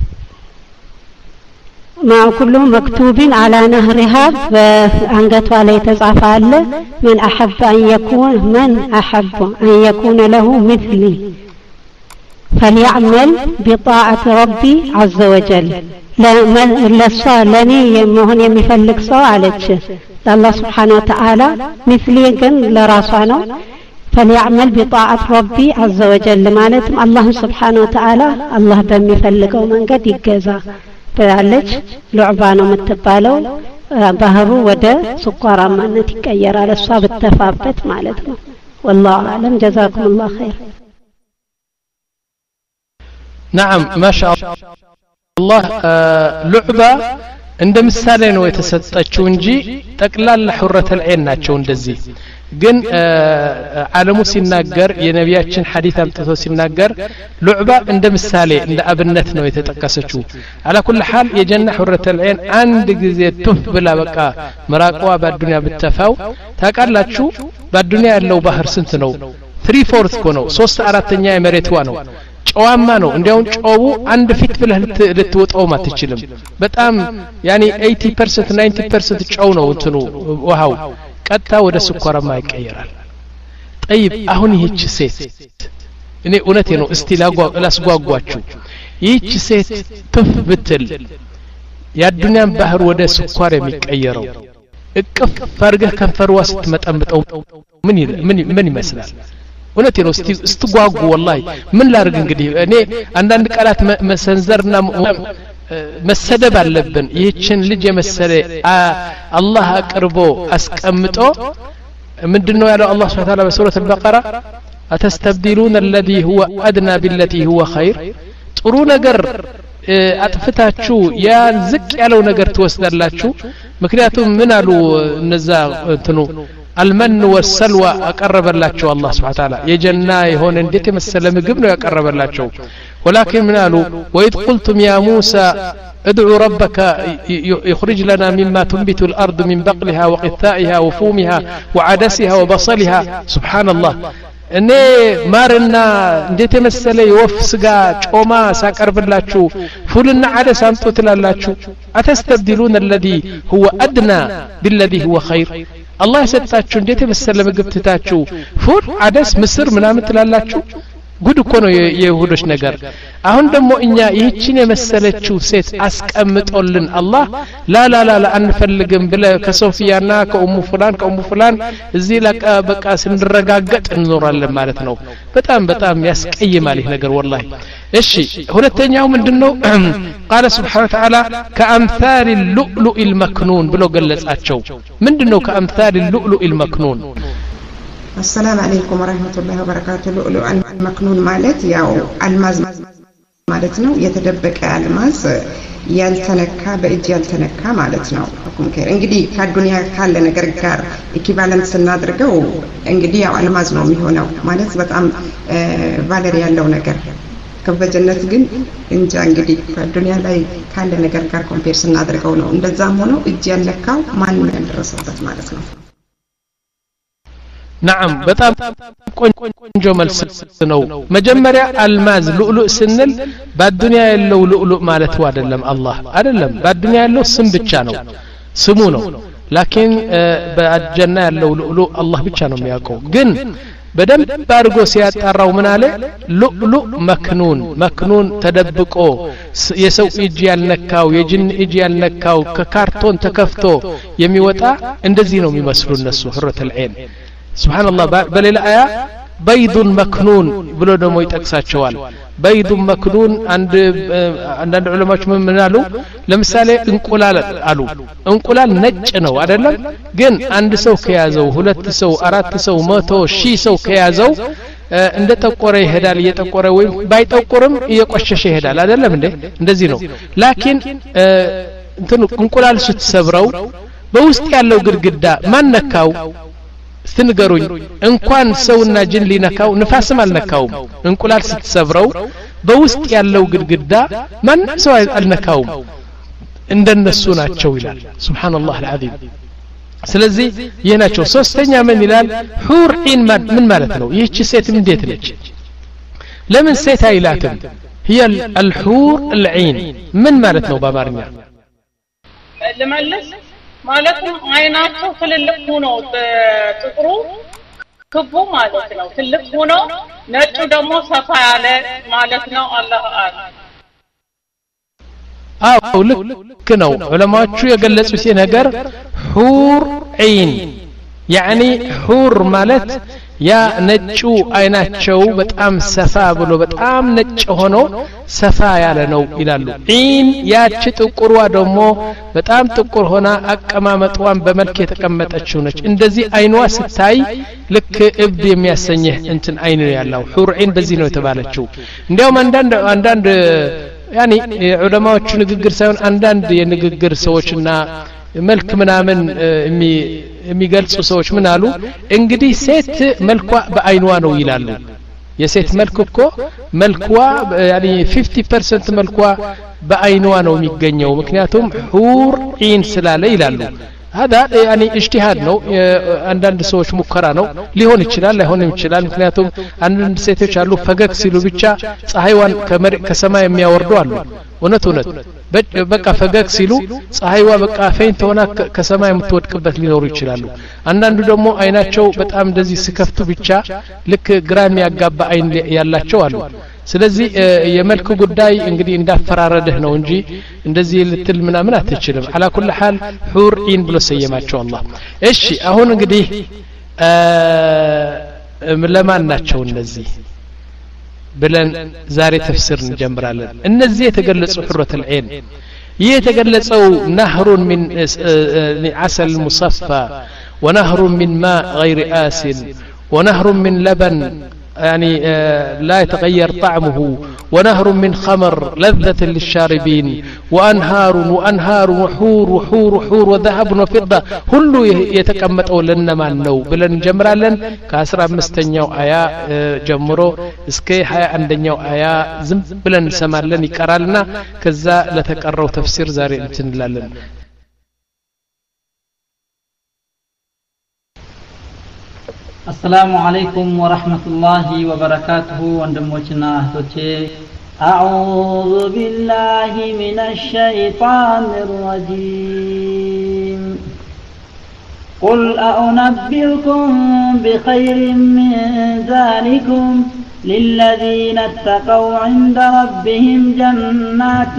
ማው ሁሉ መክቱብን على نهرها በአንገቷ ላይ ተጻፈ አለ من احب ان يكون من احب ان يكون له مثلي فليعمل بطاعة ربي عز وجل ለሷ ለኔ የመሆን የሚፈልግ ሰው አለች الله سبحانه وتعالى مثلي ግን ለራሷ ነው فليعمل بطاعة ربي عز وجل ማለትም الله سبحانه وتعالى الله በሚፈልገው መንገድ ይገዛ ብላለች ሉዕባ ነው የምትባለው ባህሩ ወደ ስኳራማነት ይቀየራል እሷ በተፋበት ማለት ነው والله اعلم جزاكم الله خير نعم ما شاء الله ሉዕባ እንደ ምሳሌ ነው የተሰጠችው እንጂ ጠቅላላ ሑረተ العين ናቸው እንደዚህ ግን ዓለሙ ሲናገር የነቢያችን ሐዲስ አምጥቶ ሲናገር ሉዕባ እንደ ምሳሌ እንደ አብነት ነው የተጠቀሰችው على كل حال የጀና ሑረተ العين አንድ ጊዜ ቱፍ ብላ በቃ መራቋ በዱንያ ብትተፋው ታውቃላችሁ በዱንያ ያለው ባህር ስንት ነው three fourths ነው ሶስት አራተኛ የመሬቷ ነው ጨዋማ ነው እንዲያው ጨው አንድ ፊት ብለህ ልትወጣው ማትችልም በጣም ያኒ eighty percent ninety percent ጨው ነው እንትኑ ውሃው ቀጥታ ወደ ስኳራማ ይቀየራል طيب አሁን ይህች ሴት እኔ እውነቴ ነው እስቲ ላስጓጓችሁ ይህች ሴት ትፍ ብትል ያዱንያን ባህር ወደ ስኳር የሚቀየረው እቅፍ ፈርገህ ከንፈርዋ ስትመጠምጠው ምን ምን ምን ይመስላል እውነቴ ነው እስቲ እስትጓጉ والله ምን ላርግ እንግዲህ እኔ አንዳንድ ቃላት መሰንዘርና መሰደብ አለብን ይህችን ልጅ የመሰለ አላህ አቅርቦ አስቀምጦ ምንድነው ያለው አላህ Subhanahu Wa Ta'ala በሱረቱ አልበቀራ አተስተብዲሉን الذي هو ادنى بالتي هو خير ጥሩ ነገር አጥፍታችሁ ያን ዝቅ ያለው ነገር ትወስዳላችሁ ምክንያቱም ምን አሉ እነዛ እንትኑ المن والسلوى اقرب لاتشو الله سبحانه وتعالى يجنا يهون እንዴት የመሰለ ምግብ ነው ያቀረበላቸው ولكن من قالوا واذ قلتم يا موسى ادعوا ربك يخرج لنا مما تنبت الارض من بقلها وقثائها وفومها وعدسها وبصلها سبحان الله እኔ ማርና እንዴት የመሰለ የወፍ ስጋ ጮማ ሳቀርብላችሁ ፉልና አደስ አምጡ ትላላችሁ አተስተብዲሉን الذي هو ادنى بالذي هو خير الله يسጣችሁ እንዴት የመሰለ ምግብ ትታችሁ ፉል አደስ ምስር ምናምን ትላላችሁ ጉድ እኮ ነው የይሁዶች ነገር አሁን ደግሞ እኛ ይህችን የመሰለችው ሴት አስቀምጦልን አላህ ላ ላ ላ አንፈልግም ብለ ከሶፊያና ከኡሙ ፍላን ከኡሙ ፍላን እዚህ ለቃ በቃ ስንረጋገጥ እንኖራለን ማለት ነው በጣም በጣም ያስቀይማል ይህ ነገር والله እሺ ሁለተኛው ምንድነው قال سبحانه وتعالى كأمثال اللؤلؤ المكنون ብሎ ገለጻቸው ምንድነው كأمثال اللؤلؤ المكنون السلام عليكم ورحمة الله وبركاته لؤلؤ المكنون ማለት ያው አልማዝ ማለት ነው የተደበቀ አልማዝ ያልተነካ በእጅ ያልተነካ ማለት ነው ኮንከር እንግዲህ ከዱንያ ካለ ነገር ጋር ኢኩቫለንት ስናደርገው እንግዲህ ያው አልማዝ ነው የሚሆነው ማለት በጣም ቫለሪ ያለው ነገር ከበጀነት ግን እንጃ እንግዲህ ከዱንያ ላይ ካለ ነገር ጋር ኮምፔር ስናደርገው ነው እንደዛም ሆኖ እጅ ያልነካው ማንም ያልደረሰበት ማለት ነው نعم በጣም ቆንጆ መልስ ነው መጀመሪያ አልማዝ ሉዕሉዕ ስንል በዱንያ ያለው ሉዕሉዕ ማለት አይደለም አላህ አይደለም በዱንያ ያለው ስም ብቻ ነው ስሙ ነው ላኪን በጀና ያለው ሉዕሉዕ አላህ ብቻ ነው የሚያውቀው ግን በደንብ አድርጎ ሲያጣራው ምን አለ ሉዕሉዕ መክኑን መክኑን ተደብቆ የሰው እጅ ያልነካው የጅን እጅ ያልነካው ከካርቶን ተከፍቶ የሚወጣ እንደዚህ ነው የሚመስሉ እነሱ ሑረቱል ዐይን سبحان الله بل الآية بيض مكنون بلو دمو يتقساچوال بيض مكنون عند عند علماء من قالوا لمثالي انقلال قالوا انقلال ነጭ ነው አይደለም ግን አንድ ሰው ከያዘው ሁለት ሰው አራት ሰው መቶ ሺህ ሰው ከያዘው እንደ ተቆረ ይሄዳል እየተቆረ ወይ ባይጠቆርም እየቆሸሸ ይሄዳል አይደለም እንዴ እንደዚህ ነው ላኪን እንትኑ እንቁላል ስትሰብረው በውስጥ ያለው ግድግዳ ማን ነካው ስትንገሩኝ እንኳን ሰውና ጅን ሊነካው ንፋስም አልነካውም እንቁላል ስትሰብረው በውስጥ ያለው ግድግዳ ማን ሰው አልነካውም እንደነሱ ናቸው ይላል ሱብሃንአላህ አልዓዚም ስለዚህ ይሄናቸው ሶስተኛ ምን ይላል ሑር ዒን ምን ማለት ነው ይህች ሴት እንዴት ነች ለምን ሴት አይላትም هي الحور العين ምን ማለት ነው በአማርኛ ለማለስ ማለትም አይናቸው ትልልቅ ሆኖ ጥቁሩ ክቡ ማለት ነው ትልቅ ሆኖ ነጩ ደግሞ ሰፋ ያለ ማለት ነው አላህ አለ አው ልክ ነው ዑለማዎቹ የገለጹት ነገር ሑር ዒን يعني حور ማለት ያ ነጩ አይናቸው በጣም ሰፋ ብሎ በጣም ነጭ ሆኖ ሰፋ ያለ ነው ይላሉ ዒን ያቺ ጥቁሯ ደግሞ በጣም ጥቁር ሆና አቀማመጧን በመልክ የተቀመጠችው ነች እንደዚህ አይኗ ስታይ ልክ እብድ የሚያሰኝህ እንትን አይን ያለው ሑር ዒን በዚህ ነው የተባለችው እንዲያውም አንዳንድ አንዳንድ يعني ዑለማዎቹ ንግግር ሳይሆን አንዳንድ የንግግር ሰዎችና መልክ ምናምን የሚገልጹ ሰዎች ምን አሉ እንግዲህ ሴት መልኳ በአይኗ ነው ይላሉ የሴት መልክ እኮ መልኳ يعني fifty percent መልኳ በአይኗ ነው የሚገኘው ምክንያቱም ሑር ዒን ስላለ ይላሉ هذا يعني اجتهاد ነው አንዳንድ ሰዎች ሙከራ ነው ሊሆን ይችላል ላይሆንም ይችላል ምክንያቱም አንዳንድ ሴቶች አሉ ፈገግ ሲሉ ብቻ ፀሐይዋን ከሰማይ የሚያወርዱ አሉ እውነት እውነት በቃ ፈገግ ሲሉ ፀሐይዋ በቃ ፈይንት ሆና ከሰማይ የምትወድቅበት ሊኖሩ ይችላሉ አንዳንዱ ደግሞ አይናቸው በጣም እንደዚህ ሲከፍቱ ብቻ ልክ ግራም ያጋባ አይን ያላቸው አሉ ስለዚህ የመልክ ጉዳይ እንግዲህ እንዳፈራረደህ ነው እንጂ እንደዚህ ልትል ምናምን አትችልም على كل حال حور عين ብሎ ሰየማቸው አላህ እሺ አሁን እንግዲህ ለማን ናቸው እነዚህ ብለን ዛሬ ተፍሲር እንጀምራለን እነዚህ የተገለጹ ሑረት العين ይህ የተገለጸው نهر من عسل مصفى ونهر من ماء غير آسن ونهر من لبن يعني لا يتغير طعمه ونهر من خمر لذة للشاربين وأنهار وأنهار وحور وحور وحور وذهب وفضة كل يتكمت لنا ما النو بلن جمرالا كاسرا مستنيو آيا جمرو اسكي حيا عندنيو آيا زم بلن سمالن يكرالنا كذا لتكرروا تفسير زاري انتن لالن السلام عليكم ورحمة الله وبركاته وندموچنا اهتوچه أعوذ بالله من الشيطان الرجيم قل أنبئكم بخير من ذلكم للذين اتقوا عند ربهم جنات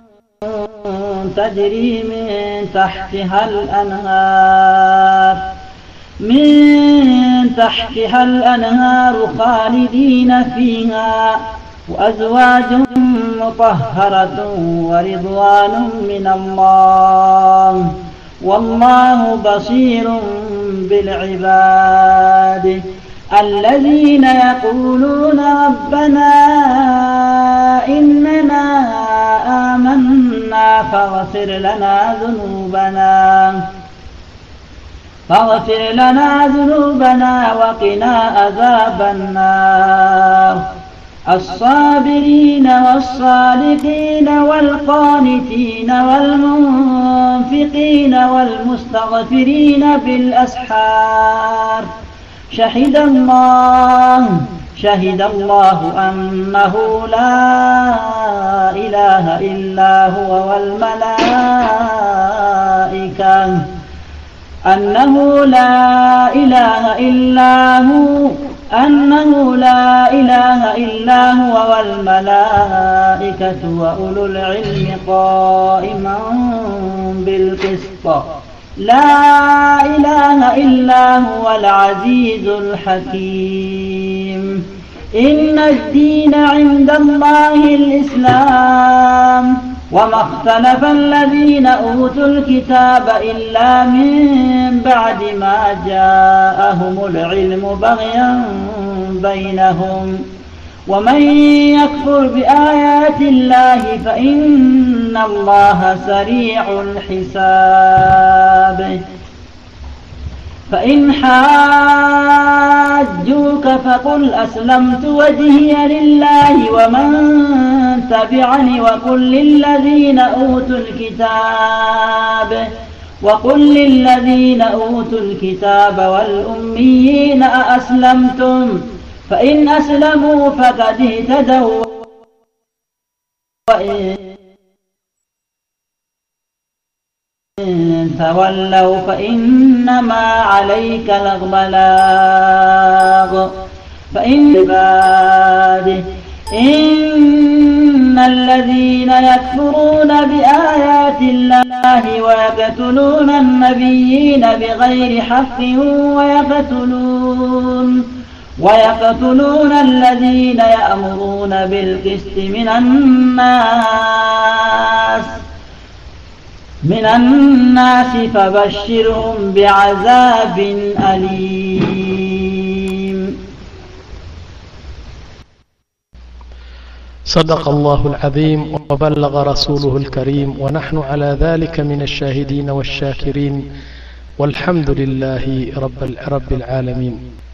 تجري من تحتها الأنهار من تحتها الأنهار خالدين فيها وأزواج مطهرة ورضوان من الله والله بصير بالعباد الذين يقولون ربنا إننا آمنا فاغفر لنا ذنوبنا فاغفر لنا ذنوبنا وقنا عذاب النار الصابرين والصادقين والقانتين والمنفقين والمستغفرين بالأسحار شهد الله شهد الله أنه لا إله إلا هو والملائكة أنه لا إله إلا هو أنه لا إله إلا هو والملائكة وأولو العلم قائما بالقسط لا إله إلا هو العزيز الحكيم إن الدين عند الله الإسلام وما اختلف الذين أوتوا الكتاب إلا من بعد ما جاءهم العلم بغيا بينهم ومن يكفر بآيات الله فإن الله سريع الحساب فإن حاجوك فقل أسلمت وجهي لله ومن تبعني وقل للذين أوتوا الكتاب وقل للذين أوتوا الكتاب والأميين أأسلمتم فإن أسلموا فقد اهتدوا وإن تولوا فإنما عليك البلاغ فإن عباده إن الذين يكفرون بآيات الله ويقتلون النبيين بغير حق ويقتلون ويقتلون الذين يأمرون بالقسط من الناس من الناس فبشرهم بعذاب أليم. صدق الله العظيم وبلغ رسوله الكريم ونحن على ذلك من الشاهدين والشاكرين والحمد لله رب رب العالمين.